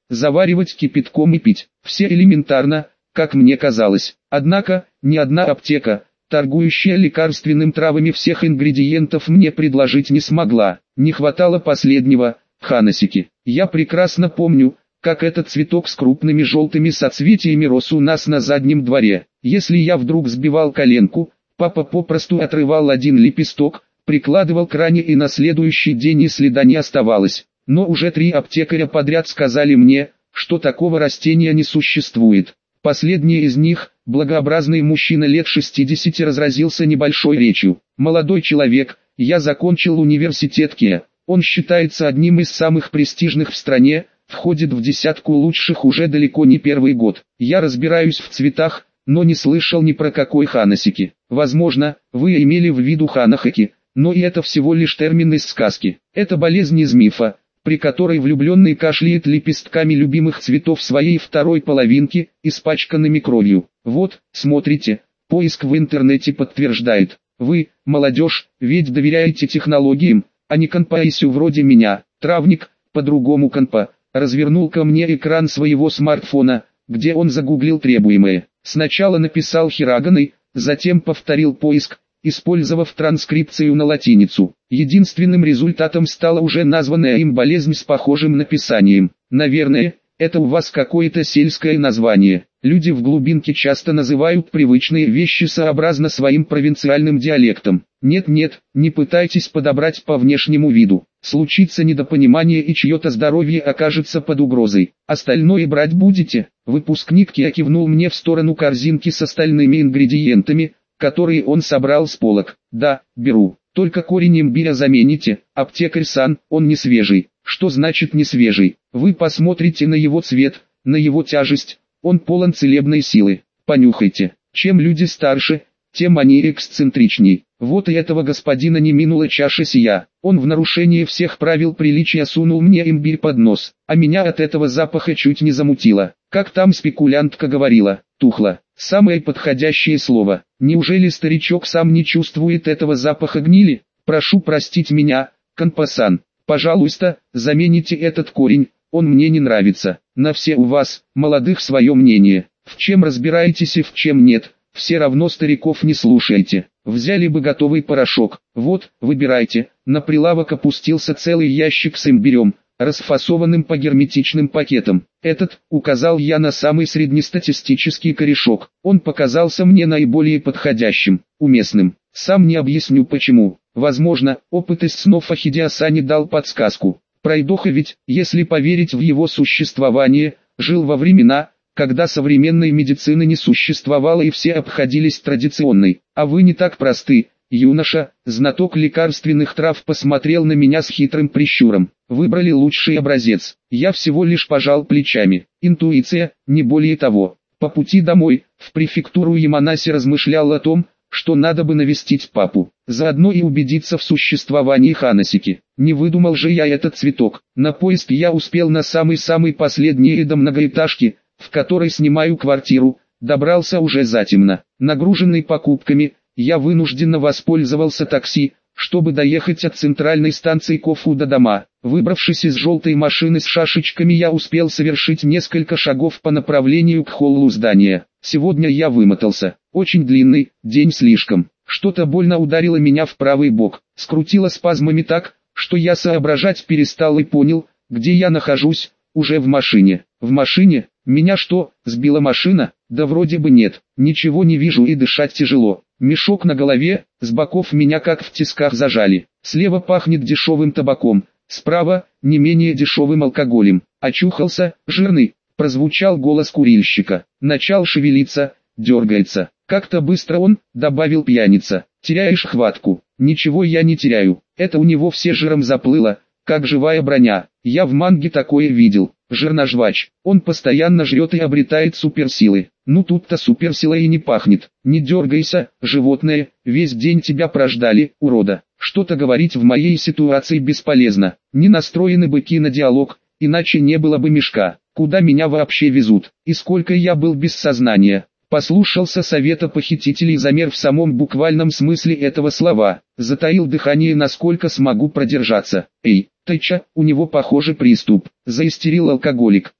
заваривать кипятком и пить. Все элементарно, как мне казалось. Однако, ни одна аптека, торгующая лекарственными травами, всех ингредиентов мне предложить не смогла. Не хватало последнего – ханасики. Я прекрасно помню, как этот цветок с крупными желтыми соцветиями рос у нас на заднем дворе. Если я вдруг сбивал коленку, папа попросту отрывал один лепесток, прикладывал к ране, и на следующий день и следа не оставалось. Но уже 3 аптекаря подряд сказали мне, что такого растения не существует. Последний из них, благообразный мужчина лет 60, разразился небольшой речью. «Молодой человек, я закончил университет КИА. Он считается одним из самых престижных в стране, входит в 10 лучших уже далеко не первый год. Я разбираюсь в цветах, но не слышал ни про какой ханасики. Возможно, вы имели в виду ханахаки, но и это всего лишь термин из сказки. Это болезнь из мифа, при которой влюбленный кашляет лепестками любимых цветов своей второй половинки, испачканными кровью. Вот, смотрите, поиск в интернете подтверждает. Вы, молодежь, ведь доверяете технологиям, а не конпаисю вроде меня. Травник, по-другому конпа, развернул ко мне экран своего смартфона, где он загуглил требуемое. Сначала написал хироганой, затем повторил поиск, использовав транскрипцию на латиницу. Единственным результатом стала уже названная им болезнь с похожим написанием. Наверное, это у вас какое-то сельское название. Люди в глубинке часто называют привычные вещи сообразно своим провинциальным диалектам. Нет-нет, не пытайтесь подобрать по внешнему виду. Случится недопонимание и чье-то здоровье окажется под угрозой. Остальное брать будете? Выпускник КИА кивнул мне в сторону корзинки с остальными ингредиентами, которые он собрал с полок. Да, беру. Только корень имбиря замените. Аптекарь-сан, он не свежий. Что значит не свежий? Вы посмотрите на его цвет, на его тяжесть. Он полон целебной силы. Понюхайте. Чем люди старше, тем они эксцентричней. Вот и этого господина не минула чаша сия. Он в нарушение всех правил приличия сунул мне имбирь под нос, а меня от этого запаха чуть не замутило. Как там спекулянтка говорила, тухло. Самое подходящее слово. Неужели старичок сам не чувствует этого запаха гнили? Прошу простить меня, конпасан. Пожалуйста, замените этот корень, он мне не нравится. На все у вас, молодых, свое мнение. В чем разбираетесь и в чем нет, все равно стариков не слушайте. Взяли бы готовый порошок. Вот, выбирайте. На прилавок опустился целый ящик с имбирем, расфасованным по герметичным пакетам. Этот, указал я на самый среднестатистический корешок. Он показался мне наиболее подходящим, уместным. Сам не объясню почему. Возможно, опыт из снов о Хидеосане дал подсказку. Пройдоха ведь, если поверить в его существование, жил во времена, когда современной медицины не существовало и все обходились традиционной. А вы не так просты, юноша. Знаток лекарственных трав посмотрел на меня с хитрым прищуром. Выбрали лучший образец. Я всего лишь пожал плечами. Интуиция, не более того. По пути домой, в префектуру Яманаси размышлял о том, что надо бы навестить папу, заодно и убедиться в существовании ханасики. Не выдумал же я этот цветок. На поиск я успел на самый последний до многоэтажки, в которой снимаю квартиру, добрался уже затемно. Нагруженный покупками, я вынужденно воспользовался такси, чтобы доехать от центральной станции Кофу до дома. Выбравшись из желтой машины с шашечками, я успел совершить несколько шагов по направлению к холлу здания. Сегодня я вымотался. Очень длинный, день слишком. Что-то больно ударило меня в правый бок. Скрутило спазмами так, что я соображать перестал и понял, где я нахожусь, уже в машине. В машине? Меня что, сбила машина? Да вроде бы нет. Ничего не вижу и дышать тяжело. Мешок на голове, с боков меня как в тисках зажали. Слева пахнет дешевым табаком, справа не менее дешевым алкоголем. Очухался, жирный, прозвучал голос курильщика. Начал шевелиться, дергается. Как-то быстро он, добавил пьяница. Теряешь хватку. Ничего я не теряю. Это у него все жиром заплыло, как живая броня. Я в манге такое видел. Жирножвач. Он постоянно жрет и обретает суперсилы. Ну тут-то суперсила и не пахнет. Не дергайся, животное, весь день тебя прождали, урода. Что-то говорить в моей ситуации бесполезно. Не настроены быки на диалог, иначе не было бы мешка. Куда меня вообще везут? И сколько я был без сознания? Послушался совета похитителей, замер в самом буквальном смысле этого слова. Затаил дыхание, насколько смогу продержаться. Эй, ты чё, у него похоже приступ. Заистерил алкоголик.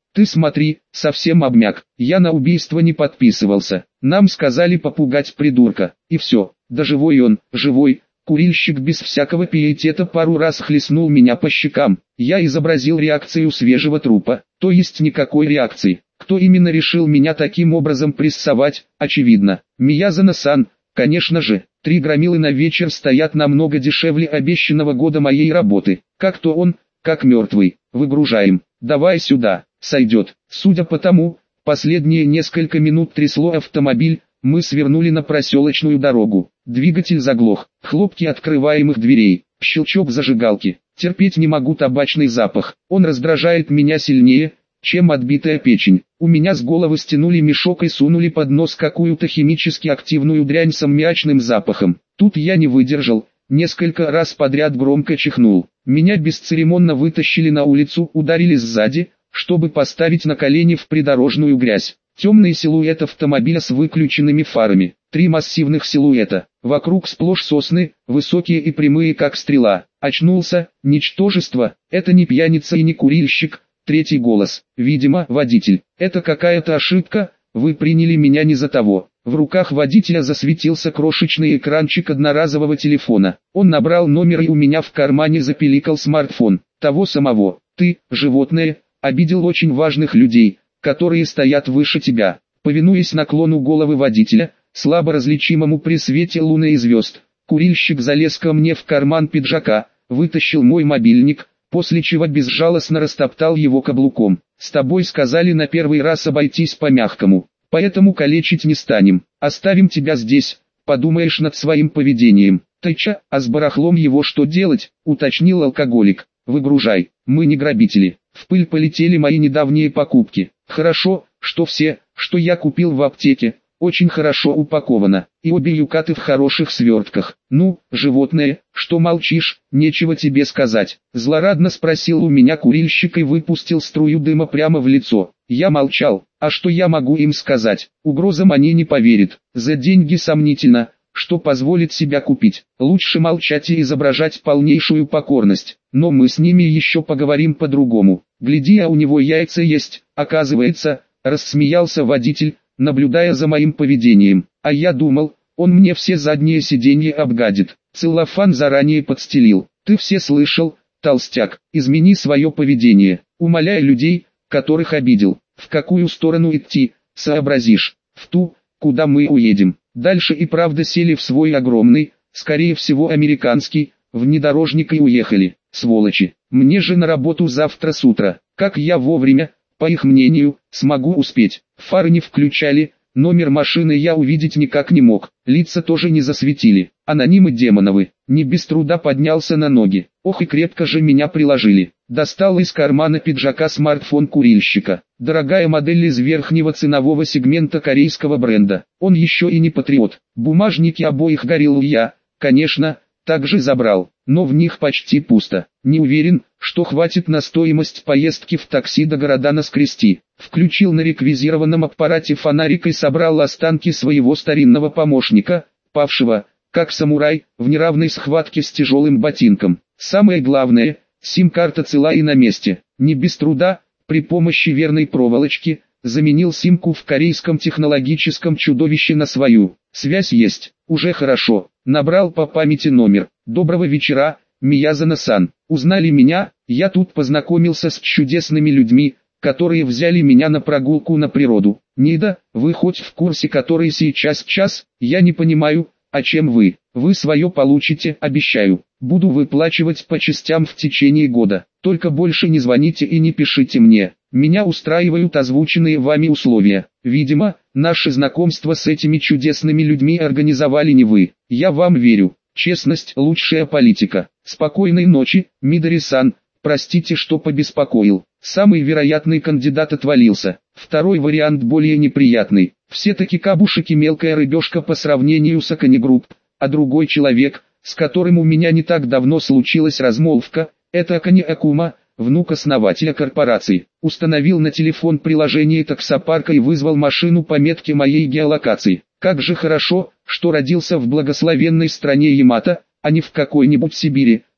Ты смотри, совсем обмяк. Я на убийство не подписывался. Нам сказали попугать придурка. И все. Да живой он, живой. Курильщик без всякого пиетета пару раз хлестнул меня по щекам. Я изобразил реакцию свежего трупа, то есть никакой реакции. Кто именно решил меня таким образом прессовать, очевидно. Миязано-сан, конечно же. 3 громилы на вечер стоят намного дешевле обещанного года моей работы. Как то он, как мертвый. Выгружаем. Давай сюда. Сойдет. Судя по тому, последние несколько минут трясло автомобиль, мы свернули на проселочную дорогу. Двигатель заглох. Хлопки открываемых дверей. Щелчок зажигалки. Терпеть не могу табачный запах. Он раздражает меня сильнее, чем отбитая печень. У меня с головы стянули мешок и сунули под нос какую-то химически активную дрянь с аммиачным запахом. Тут я не выдержал, несколько раз подряд громко чихнул. Меня бесцеремонно вытащили на улицу, ударили сзади, чтобы поставить на колени в придорожную грязь. Темный силуэт автомобиля с выключенными фарами. 3 массивных силуэта. Вокруг сплошь сосны, высокие и прямые как стрела. Очнулся, ничтожество, это не пьяница и не курильщик. Третий голос. Видимо, водитель. Это какая-то ошибка, вы приняли меня не за того. В руках водителя засветился крошечный экранчик одноразового телефона. Он набрал номер и у меня в кармане запиликал смартфон. Того самого. Ты, животное, обидел очень важных людей, которые стоят выше тебя. Повинуясь наклону головы водителя, слабо различимому при свете луны и звезд, курильщик залез ко мне в карман пиджака, вытащил мой мобильник, после чего безжалостно растоптал его каблуком. С тобой сказали на первый раз обойтись по-мягкому, поэтому калечить не станем. Оставим тебя здесь, подумаешь над своим поведением. Тыча, а с барахлом его что делать, уточнил алкоголик. Выгружай, мы не грабители. В пыль полетели мои недавние покупки. Хорошо, что все, что я купил в аптеке, очень хорошо упаковано, и обе юкаты в хороших свертках. Ну, животное, что молчишь, нечего тебе сказать. Злорадно спросил у меня курильщик и выпустил струю дыма прямо в лицо. Я молчал, а что я могу им сказать? Угрозам они не поверят, за деньги сомнительно, что позволит себя купить. Лучше молчать и изображать полнейшую покорность, но мы с ними еще поговорим по-другому. Гляди, а у него яйца есть, оказывается, рассмеялся водитель, наблюдая за моим поведением. А я думал, он мне все задние сиденья обгадит. Целлофан заранее подстелил. Ты все слышал, толстяк, измени свое поведение. Умоляй людей, которых обидел. В какую сторону идти, сообразишь. В ту, куда мы уедем. Дальше и правда сели в свой огромный, скорее всего американский, внедорожник и уехали. Сволочи, мне же на работу завтра с утра. Как я вовремя, по их мнению, смогу успеть. Фары не включали, номер машины я увидеть никак не мог, лица тоже не засветили. Анонимы демоновы. Не без труда поднялся на ноги. Ох и крепко же меня приложили. Достал из кармана пиджака смартфон курильщика. Дорогая модель из верхнего ценового сегмента корейского бренда. Он еще и не патриот. Бумажники обоих горел я, конечно, также забрал, но в них почти пусто. Не уверен, что хватит на стоимость поездки в такси до города наскрести. Включил на реквизированном аппарате фонарик и собрал останки своего старинного помощника, павшего, как самурай, в неравной схватке с тяжелым ботинком. Самое главное, сим-карта цела и на месте. Не без труда, при помощи верной проволочки, заменил симку в корейском технологическом чудовище на свою. Связь есть, уже хорошо. Набрал по памяти номер. Доброго вечера, Миязано-сан. Узнали меня? Я тут познакомился с чудесными людьми, которые взяли меня на прогулку на природу. Нида, вы хоть в курсе, который сейчас час? Я не понимаю, а чем вы? Вы свое получите, обещаю. Буду выплачивать по частям в течение года. Только больше не звоните и не пишите мне. Меня устраивают озвученные вами условия. Видимо, наше знакомство с этими чудесными людьми организовали не вы. Я вам верю. Честность – лучшая политика. Спокойной ночи, Мидори-сан. Простите, что побеспокоил. Самый вероятный кандидат отвалился. Второй вариант более неприятный. Все-таки Кабушики мелкая рыбешка по сравнению с Аканигрупп. А другой человек, с которым у меня не так давно случилась размолвка, это Акани Акума, внук основателя корпорации. Установил на телефон приложение таксопарка и вызвал машину по метке моей геолокации. Как же хорошо, что родился в благословенной стране Ямато, а не в какой-нибудь Сибири,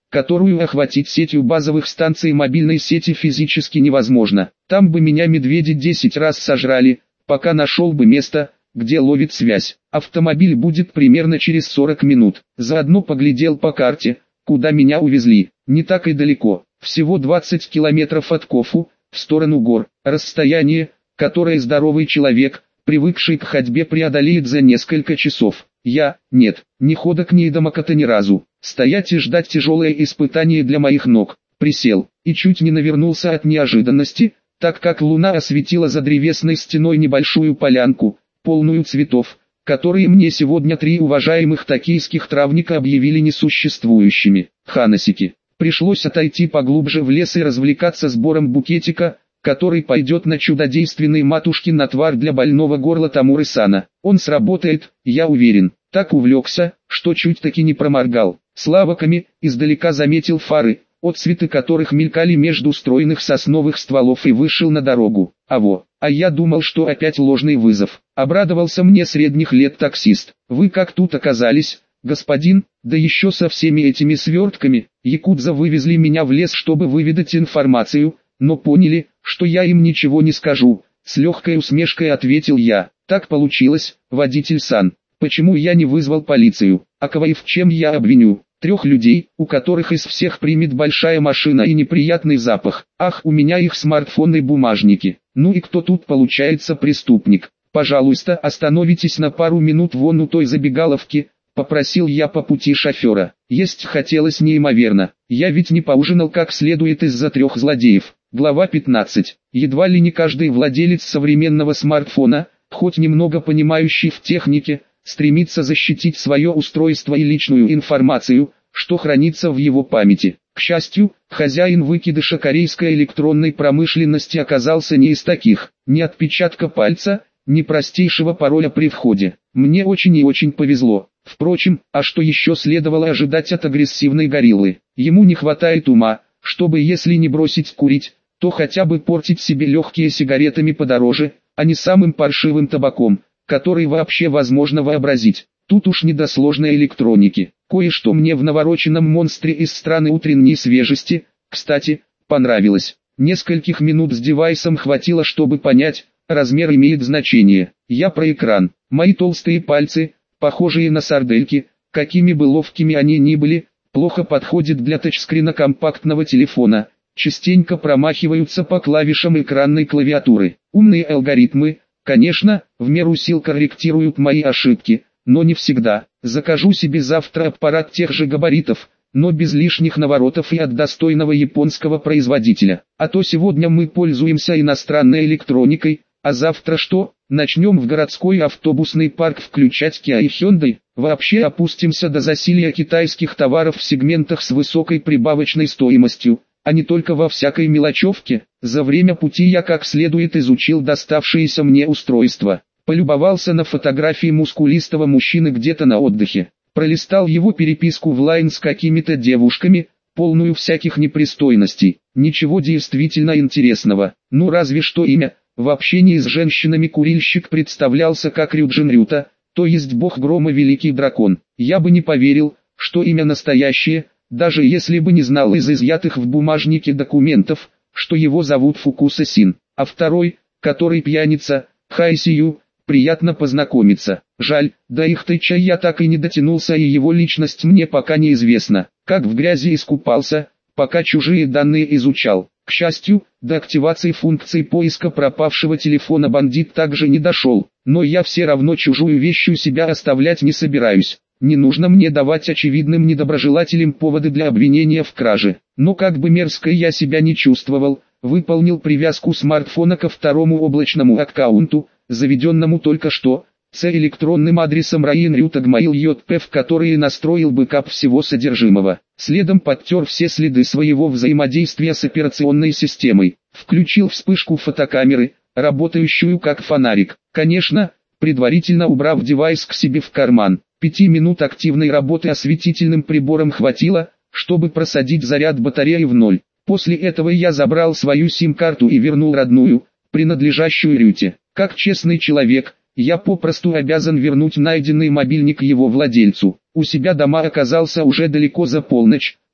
которую охватить сетью базовых станций мобильной сети физически невозможно. Там бы меня медведи 10 раз сожрали, пока нашел бы место, где ловит связь. Автомобиль будет примерно через 40 минут. Заодно поглядел по карте, куда меня увезли. Не так и далеко, всего 20 километров от Кофу, в сторону гор. Расстояние, которое здоровый человек, привыкший к ходьбе, преодолеет за несколько часов. Нет, ни ходок, ни домокота ни разу. Стоять и ждать тяжелое испытание для моих ног. Присел, и чуть не навернулся от неожиданности, так как луна осветила за древесной стеной небольшую полянку, полную цветов, которые мне сегодня 3 уважаемых токийских травника объявили несуществующими. Ханасики. Пришлось отойти поглубже в лес и развлекаться сбором букетика, который пойдет на чудодейственный матушкин отвар для больного горла Тамуры-сана. Он сработает, я уверен. Так увлекся, что чуть-таки не проморгал. С лавоками издалека заметил фары, отсветы которых мелькали между стройных сосновых стволов, и вышел на дорогу. А я думал, что опять ложный вызов. Обрадовался мне средних лет таксист. Вы как тут оказались, господин? Да еще со всеми этими свертками. Якудза вывезли меня в лес, чтобы выведать информацию, но поняли, что я им ничего не скажу. С легкой усмешкой ответил я. Так получилось, водитель-сан. Почему я не вызвал полицию? А кого и в чем я обвиню? 3 людей, у которых из всех примет большая машина и неприятный запах. Ах, у меня их смартфоны и бумажники. Ну и кто тут получается преступник? Пожалуйста, остановитесь на пару минут вон у той забегаловки, попросил я по пути шофера. Есть хотелось неимоверно. Я ведь не поужинал как следует из-за 3 злодеев. Глава 15. Едва ли не каждый владелец современного смартфона, хоть немного понимающий в технике, стремится защитить свое устройство и личную информацию, что хранится в его памяти. К счастью, хозяин выкидыша корейской электронной промышленности оказался не из таких. Ни отпечатка пальца, ни простейшего пароля при входе. Мне очень и очень повезло. Впрочем, а что еще следовало ожидать от агрессивной гориллы? Ему не хватает ума, чтобы, если не бросить курить, то хотя бы портить себе легкие сигаретами подороже, а не самым паршивым табаком, который вообще возможно вообразить. Тут уж не до сложной электроники. Кое-что мне в навороченном монстре из страны утренней свежести, кстати, понравилось. Нескольких минут с девайсом хватило, чтобы понять, размер имеет значение. Я про экран. Мои толстые пальцы, похожие на сардельки, какими бы ловкими они ни были, плохо подходят для тачскрина компактного телефона, частенько промахиваются по клавишам экранной клавиатуры. Умные алгоритмы, конечно, в меру сил корректируют мои ошибки, но не всегда. Закажу себе завтра аппарат тех же габаритов, но без лишних наворотов и от достойного японского производителя. А то сегодня мы пользуемся иностранной электроникой, а завтра что? Начнем в городской автобусный парк включать Kia и Hyundai, вообще опустимся до засилья китайских товаров в сегментах с высокой прибавочной стоимостью, а не только во всякой мелочевке. За время пути я как следует изучил доставшееся мне устройство, полюбовался на фотографии мускулистого мужчины где-то на отдыхе, пролистал его переписку в Line с какими-то девушками, полную всяких непристойностей, ничего действительно интересного, ну разве что имя. В общении с женщинами курильщик представлялся как Рюджин Рюта, то есть бог грома великий дракон. Я бы не поверил, что имя настоящее, даже если бы не знал из изъятых в бумажнике документов, что его зовут Фукуса-син. А второй, который пьяница, Хайсию, приятно познакомиться. Жаль, до Ихтыча я так и не дотянулся, и его личность мне пока неизвестна. Как в грязи искупался, пока чужие данные изучал. К счастью, до активации функции поиска пропавшего телефона бандит также не дошел, но я все равно чужую вещь у себя оставлять не собираюсь. Не нужно мне давать очевидным недоброжелателям поводы для обвинения в краже. Но как бы мерзко я себя не чувствовал, выполнил привязку смартфона ко второму облачному аккаунту, заведенному только что, с электронным адресом rainrutagmail.jp, в который настроил бэкап всего содержимого. Следом подтер все следы своего взаимодействия с операционной системой. Включил вспышку фотокамеры, работающую как фонарик. Конечно, предварительно убрав девайс к себе в карман. 5 минут активной работы осветительным прибором хватило, чтобы просадить заряд батареи в ноль. После этого я забрал свою сим-карту и вернул родную, принадлежащую Рюте. Как честный человек, я попросту обязан вернуть найденный мобильник его владельцу. У себя дома оказался уже далеко за полночь,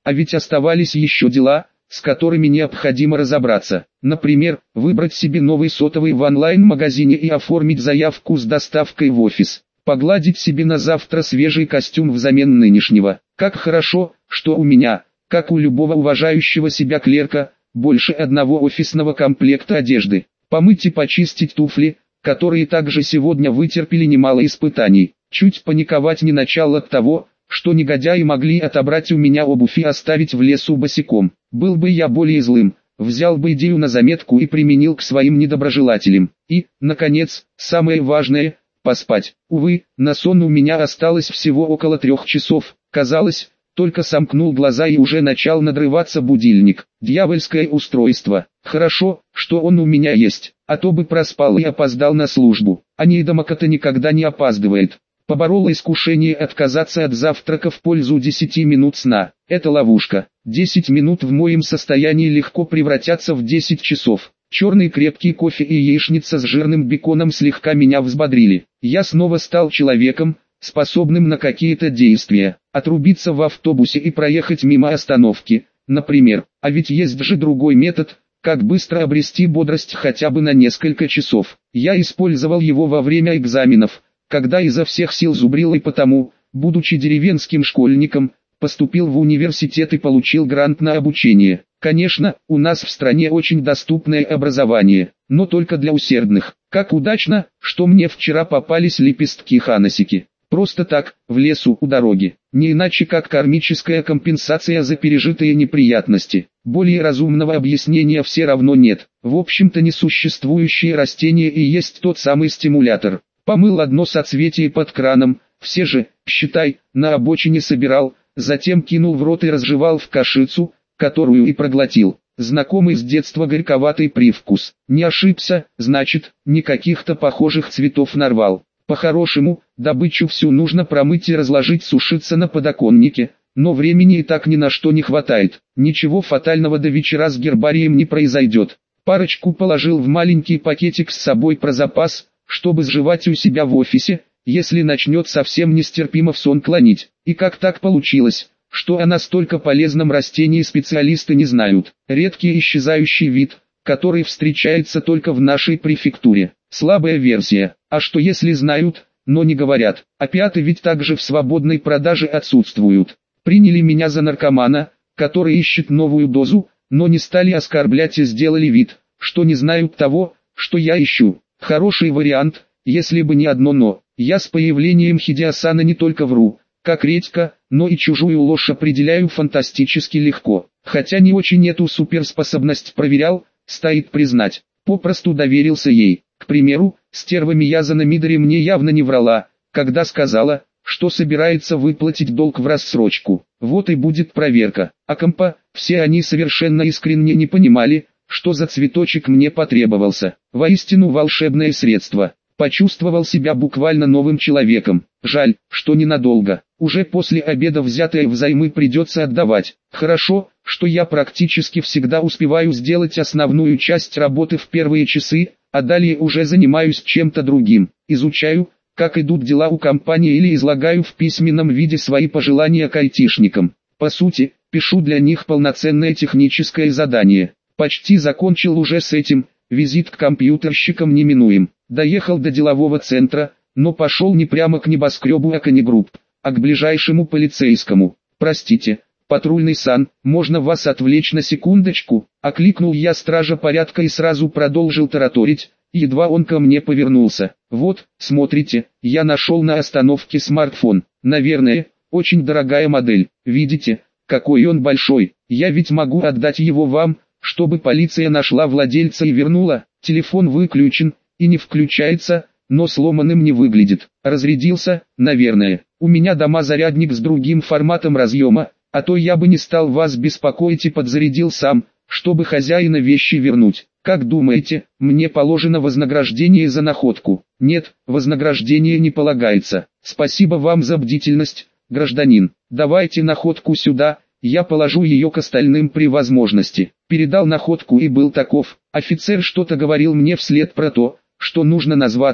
А ведь оставались еще дела, с которыми необходимо разобраться. Например, выбрать себе новый сотовый в онлайн-магазине и оформить заявку с доставкой в офис. Погладить себе на завтра свежий костюм взамен нынешнего. Как хорошо, что у меня, как у любого уважающего себя клерка, больше одного офисного комплекта одежды. Помыть и почистить туфли, которые также сегодня вытерпели немало испытаний. Чуть паниковать не начал от того, что негодяи могли отобрать у меня обувь и оставить в лесу босиком. Был бы я более злым, взял бы идею на заметку и применил к своим недоброжелателям. И, наконец, самое важное – поспать. Увы, на сон у меня осталось всего около 3 часов. Казалось, только сомкнул глаза и уже начал надрываться будильник. Дьявольское устройство. Хорошо, что он у меня есть, а то бы проспал и опоздал на службу. А Нейдамака-то никогда не опаздывает. Поборол искушение отказаться от завтрака в пользу 10 минут сна. Это ловушка. 10 минут в моем состоянии легко превратятся в 10 часов. Черный крепкий кофе и яичница с жирным беконом слегка меня взбодрили. Я снова стал человеком, способным на какие-то действия. Отрубиться в автобусе и проехать мимо остановки, например. А ведь есть же другой метод, как быстро обрести бодрость хотя бы на несколько часов. Я использовал его во время экзаменов, когда изо всех сил зубрил и потому, будучи деревенским школьником, поступил в университет и получил грант на обучение. Конечно, у нас в стране очень доступное образование, но только для усердных. Как удачно, что мне вчера попались лепестки ханасики. Просто так, в лесу у дороги. Не иначе как кармическая компенсация за пережитые неприятности. Более разумного объяснения все равно нет. В общем-то несуществующие растения и есть тот самый стимулятор. Помыл одно соцветие под краном, все же, считай, на обочине собирал, затем кинул в рот и разжевал в кашицу, которую и проглотил. Знакомый с детства горьковатый привкус. Не ошибся, значит, никаких-то похожих цветов нарвал. По-хорошему, добычу всю нужно промыть и разложить сушиться на подоконнике, но времени и так ни на что не хватает. Ничего фатального до вечера с гербарием не произойдет. Парочку положил в маленький пакетик с собой про запас, чтобы сживать у себя в офисе, если начнет совсем нестерпимо в сон клонить. И как так получилось, что о настолько полезном растении специалисты не знают. Редкий исчезающий вид, который встречается только в нашей префектуре. Слабая версия. А что если знают, но не говорят? Опиаты ведь также в свободной продаже отсутствуют. Приняли меня за наркомана, который ищет новую дозу, но не стали оскорблять и сделали вид, что не знают того, что я ищу. Хороший вариант, если бы не одно «но». Я с появлением Хидеосана не только вру, как редька, но и чужую ложь определяю фантастически легко. Хотя не очень эту суперспособность проверял, стоит признать, попросту доверился ей. К примеру, стерва Миязана Мидори мне явно не врала, когда сказала, что собирается выплатить долг в рассрочку. Вот и будет проверка. А компа, все они совершенно искренне не понимали, что за цветочек мне потребовался. Воистину волшебное средство. Почувствовал себя буквально новым человеком. Жаль, что ненадолго. Уже после обеда взятое взаймы придется отдавать. Хорошо, что я практически всегда успеваю сделать основную часть работы в первые часы, а далее уже занимаюсь чем-то другим. Изучаю, как идут дела у компании или излагаю в письменном виде свои пожелания к айтишникам. По сути, пишу для них полноценное техническое задание. Почти закончил уже с этим, визит к компьютерщикам неминуем. Доехал до делового центра, но пошел не прямо к небоскребу Аконегрупп, а к ближайшему полицейскому. «Простите, патрульный сан, можно вас отвлечь на секундочку?» Окликнул я стража порядка и сразу продолжил тараторить, едва он ко мне повернулся. «Вот, смотрите, я нашел на остановке смартфон. Наверное, очень дорогая модель. Видите, какой он большой. Я ведь могу отдать его вам, чтобы полиция нашла владельца и вернула. Телефон выключен и не включается, но сломанным не выглядит. Разрядился, наверное. У меня дома зарядник с другим форматом разъема, а то я бы не стал вас беспокоить и подзарядил сам, чтобы хозяина вещи вернуть. Как думаете, мне положено вознаграждение за находку?» «Нет, вознаграждение не полагается. Спасибо вам за бдительность, гражданин. Давайте находку сюда, я положу ее к остальным при возможности». Передал находку и был таков. Офицер что-то говорил мне вслед про то, что нужно назваться,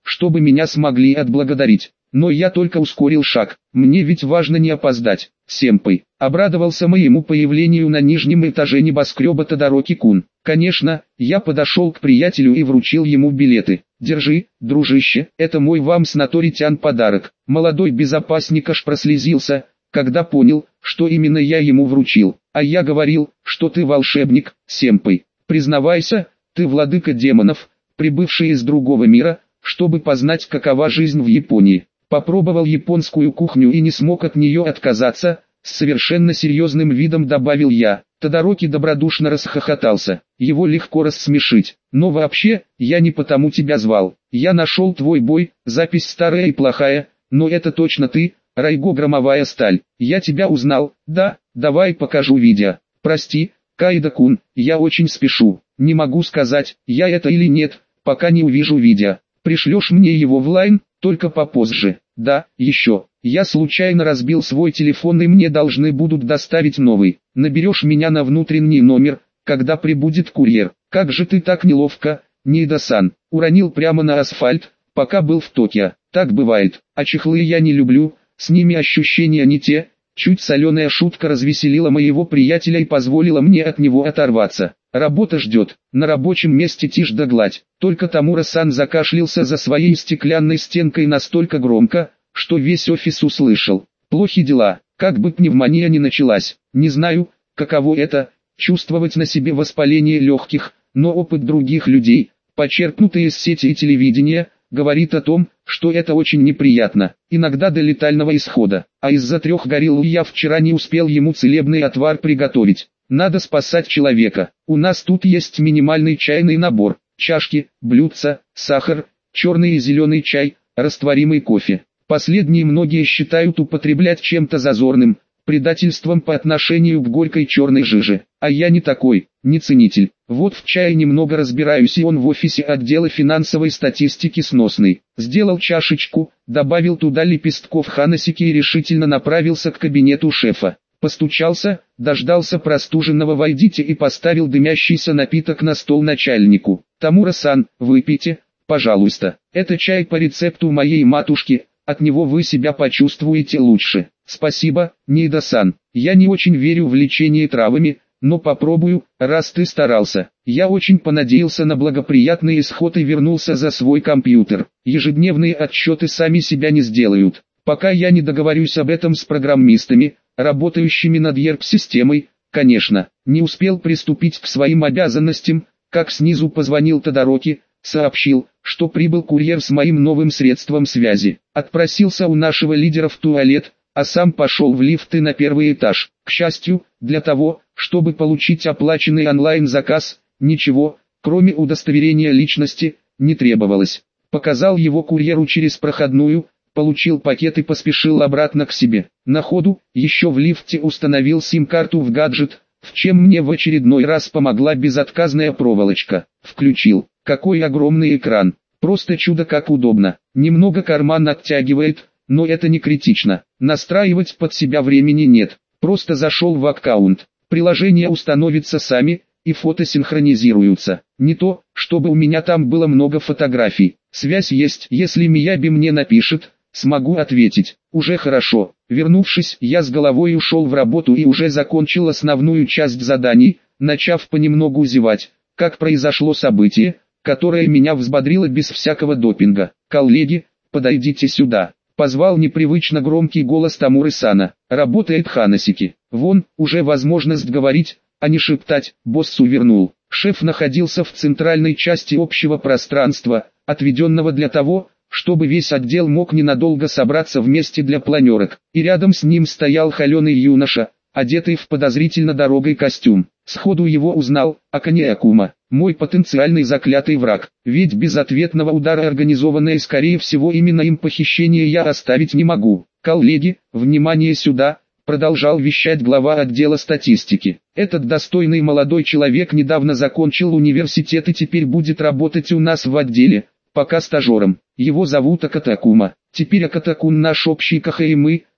чтобы меня смогли отблагодарить. Но я только ускорил шаг, мне ведь важно не опоздать. Сэмпэй обрадовался моему появлению на нижнем этаже небоскреба Тодороки-кун. Конечно, я подошел к приятелю и вручил ему билеты. «Держи, дружище, это мой вам с Наторитян подарок». Молодой безопасник аж прослезился, когда понял, что именно я ему вручил. «А я говорил, что ты волшебник, Сэмпэй. Признавайся, ты владыка демонов, прибывший из другого мира, чтобы познать, какова жизнь в Японии». Попробовал японскую кухню и не смог от нее отказаться, с совершенно серьезным видом добавил я. Тодороки добродушно расхохотался, его легко рассмешить. «Но вообще, я не потому тебя звал. Я нашел твой бой, запись старая и плохая, но это точно ты, Райго Громовая Сталь. Я тебя узнал, да, давай покажу видео. Прости, Каида-кун, я очень спешу, не могу сказать, я это или нет, пока не увижу видео. Пришлешь мне его в лайн, только попозже. Да, еще, я случайно разбил свой телефон и мне должны будут доставить новый. Наберешь меня на внутренний номер, когда прибудет курьер. Как же ты так неловко, Нида-сан, уронил прямо на асфальт, пока был в Токио. Так бывает, а чехлы я не люблю, с ними ощущения не те». Чуть соленая шутка развеселила моего приятеля и позволила мне от него оторваться. «Работа ждет, на рабочем месте тишь да гладь». Только Тамура-сан закашлялся за своей стеклянной стенкой настолько громко, что весь офис услышал. «Плохи дела, как бы пневмония не началась. Не знаю, каково это, чувствовать на себе воспаление легких, но опыт других людей, почерпнутый из сети и телевидения, говорит о том, что это очень неприятно, иногда до летального исхода. А из-за 3 горилл я вчера не успел ему целебный отвар приготовить. Надо спасать человека. У нас тут есть минимальный чайный набор: чашки, блюдца, сахар, черный и зеленый чай, растворимый кофе. Последние многие считают употреблять чем-то зазорным, предательством по отношению к горькой черной жиже. А я не такой, не ценитель. Вот в чае немного разбираюсь, и он в офисе отдела финансовой статистики сносный. Сделал чашечку, добавил туда лепестков ханасики и решительно направился к кабинету шефа. Постучался, дождался простуженного «войдите» и поставил дымящийся напиток на стол начальнику. «Тамура-сан, выпейте, пожалуйста. Это чай по рецепту моей матушки, от него вы себя почувствуете лучше». «Спасибо, Нида-сан. Я не очень верю в лечение травами, но попробую, раз ты старался». Я очень понадеялся на благоприятный исход и вернулся за свой компьютер. Ежедневные отчеты сами себя не сделают. Пока я не договорюсь об этом с программистами, работающими над ERP-системой, конечно. Не успел приступить к своим обязанностям, как снизу позвонил Тодороки, сообщил, что прибыл курьер с моим новым средством связи. Отпросился у нашего лидера в туалет, а сам пошел в лифты на 1-й этаж. К счастью, для того, чтобы получить оплаченный онлайн-заказ, ничего, кроме удостоверения личности, не требовалось. Показал его курьеру через проходную, получил пакет и поспешил обратно к себе. На ходу, еще в лифте установил сим-карту в гаджет, в чем мне в очередной раз помогла безотказная проволочка. Включил. Какой огромный экран. Просто чудо как удобно. Немного карман оттягивает, но это не критично. Настраивать под себя времени нет. Просто зашел в аккаунт. Приложения установятся сами, и фото синхронизируются. Не то, чтобы у меня там было много фотографий. Связь есть, если Мияби мне напишет, смогу ответить. Уже хорошо. Вернувшись, я с головой ушел в работу и уже закончил основную часть заданий, начав понемногу зевать, как произошло событие, которое меня взбодрило без всякого допинга. «Коллеги, подойдите сюда», — позвал непривычно громкий голос Тамуры-сана. «Работает ханасики. Вон, уже возможность говорить, а не шептать», — боссу вернул. Шеф находился в центральной части общего пространства, отведенного для того, чтобы весь отдел мог ненадолго собраться вместе для планерок. И рядом с ним стоял холеный юноша, одетый в подозрительно дорогой костюм. Сходу его узнал: Акане Акума, мой потенциальный заклятый враг. Ведь без ответного удара организованное, скорее всего именно им похищение, я оставить не могу. «Коллеги, внимание сюда», — продолжал вещать глава отдела статистики. «Этот достойный молодой человек недавно закончил университет и теперь будет работать у нас в отделе, пока стажером. Его зовут Аката Акума. Теперь Аката-кун наш общий Каха, и мы,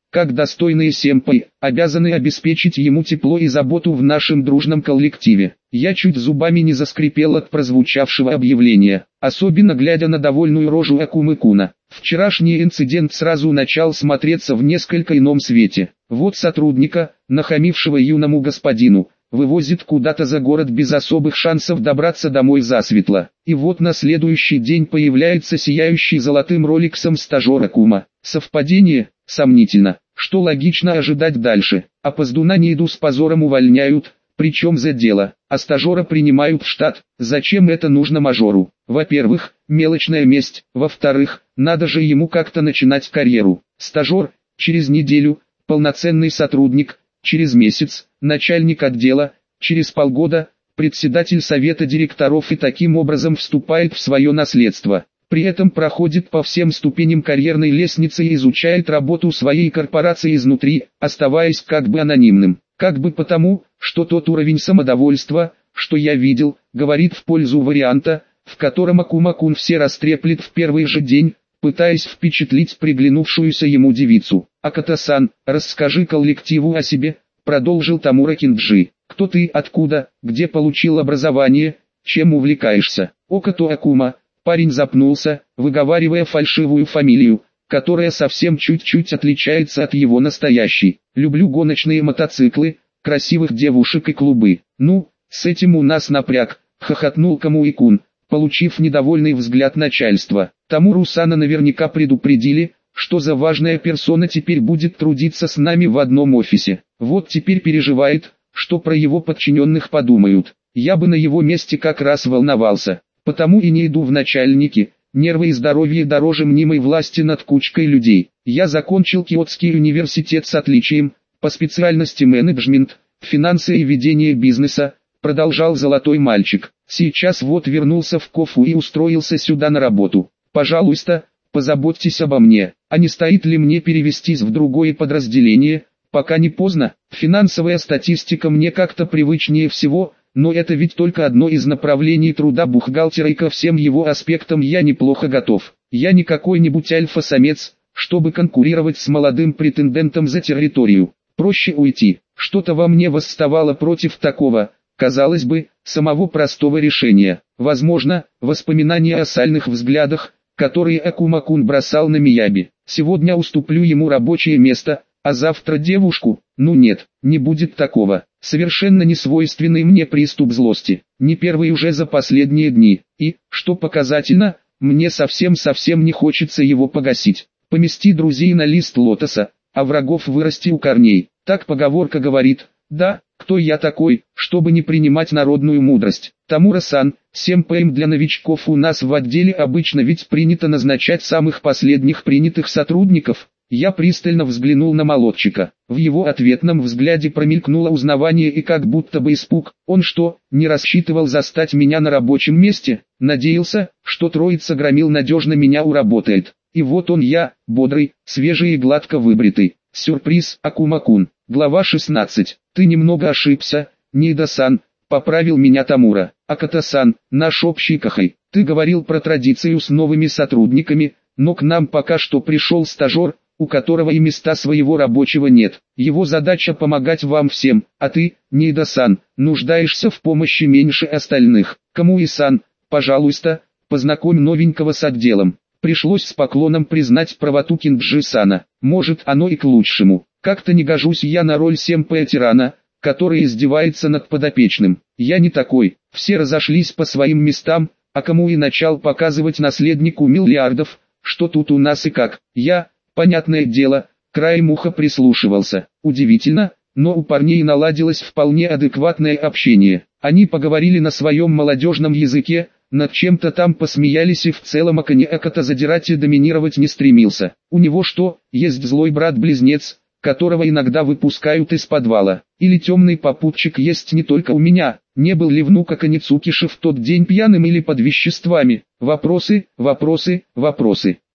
как достойные сэмпай, обязаны обеспечить ему тепло и заботу в нашем дружном коллективе. Я чуть зубами не заскрипел от прозвучавшего объявления, особенно глядя на довольную рожу Акумы-куна. Вчерашний инцидент сразу начал смотреться в несколько ином свете. Вот сотрудника, нахамившего юному господину, вывозит куда-то за город без особых шансов добраться домой засветло. И вот на следующий день появляется сияющий золотым роликсом стажер Акума. Совпадение? Сомнительно. Что логично ожидать дальше? А поздуна Нииду с позором увольняют, причем за дело, а стажера принимают в штат. Зачем это нужно мажору? Во-первых, мелочная месть, во-вторых, надо же ему как-то начинать карьеру. Стажер, через неделю, полноценный сотрудник, через месяц, начальник отдела, через полгода, председатель совета директоров и таким образом вступает в свое наследство. При этом проходит по всем ступеням карьерной лестницы и изучает работу своей корпорации изнутри, оставаясь как бы анонимным. Как бы потому, что тот уровень самодовольства, что я видел, говорит в пользу варианта, в котором Акума-кун все растреплет в первый же день, пытаясь впечатлить приглянувшуюся ему девицу. «Аката-сан, расскажи коллективу о себе», — продолжил Тамура Кинджи. «Кто ты, откуда, где получил образование, чем увлекаешься?» Окато Акума. Парень запнулся, выговаривая фальшивую фамилию, которая совсем чуть-чуть отличается от его настоящей. «Люблю гоночные мотоциклы, красивых девушек и клубы». «Ну, с этим у нас напряг», — хохотнул Камуи-кун, получив недовольный взгляд начальства. Тамуру-сана наверняка предупредили, что за важная персона теперь будет трудиться с нами в одном офисе. Вот теперь переживает, что про его подчиненных подумают. Я бы на его месте как раз волновался. Потому и не иду в начальники, нервы и здоровье дороже мнимой власти над кучкой людей. Я закончил Киотский университет с отличием, по специальности менеджмент, финансы и ведение бизнеса, продолжал золотой мальчик. Сейчас вот вернулся в Кофу и устроился сюда на работу. Пожалуйста, позаботьтесь обо мне, а не стоит ли мне перевестись в другое подразделение, пока не поздно. Финансовая статистика мне как-то привычнее всего. Но это ведь только одно из направлений труда бухгалтера, и ко всем его аспектам я неплохо готов. Я не какой-нибудь альфа-самец, чтобы конкурировать с молодым претендентом за территорию. Проще уйти. Что-то во мне восставало против такого, казалось бы, самого простого решения. Возможно, воспоминания о сальных взглядах, которые Акума-кун бросал на Мияби. Сегодня уступлю ему рабочее место, а завтра девушку. Ну нет, не будет такого. Совершенно несвойственный мне приступ злости, не первый уже за последние дни, и, что показательно, мне совсем не хочется его погасить. Помести друзей на лист лотоса, а врагов вырасти у корней, так поговорка говорит. Да, кто я такой, чтобы не принимать народную мудрость? Тамура-сан, сэмпэем для новичков у нас в отделе обычно ведь принято назначать самых последних принятых сотрудников. Я пристально взглянул на молодчика. В его ответном взгляде промелькнуло узнавание и как будто бы испуг. Он что, не рассчитывал застать меня на рабочем месте? Надеялся, что троица громил надежно меня уработает. И вот он я, бодрый, свежий и гладко выбритый. Сюрприз, Акума-кун. Глава 16. Ты немного ошибся, Ниида-сан, поправил меня Тамура. Аката-сан, наш общий кахай. Ты говорил про традицию с новыми сотрудниками, но к нам пока что пришел стажер, у которого и места своего рабочего нет. Его задача помогать вам всем, а ты, Ниида-сан, нуждаешься в помощи меньше остальных. Камуи-сан, пожалуйста, познакомь новенького с отделом. Пришлось с поклоном признать правоту Кинджи-сана. Может, оно и к лучшему. Как-то не гожусь я на роль сэмпэя-тирана, который издевается над подопечным. Я не такой. Все разошлись по своим местам, а Камуи начал показывать наследнику миллиардов, что тут у нас и как. Я, понятное дело, краем уха прислушивался. Удивительно, но у парней наладилось вполне адекватное общение. Они поговорили на своем молодежном языке, над чем-то там посмеялись и в целом Аката задирать и доминировать не стремился. У него что, есть злой брат-близнец, которого иногда выпускают из подвала? Или темный попутчик есть не только у меня? Не был ли внук Аканецукиши в тот день пьяным или под веществами? Вопросы, вопросы, вопросы.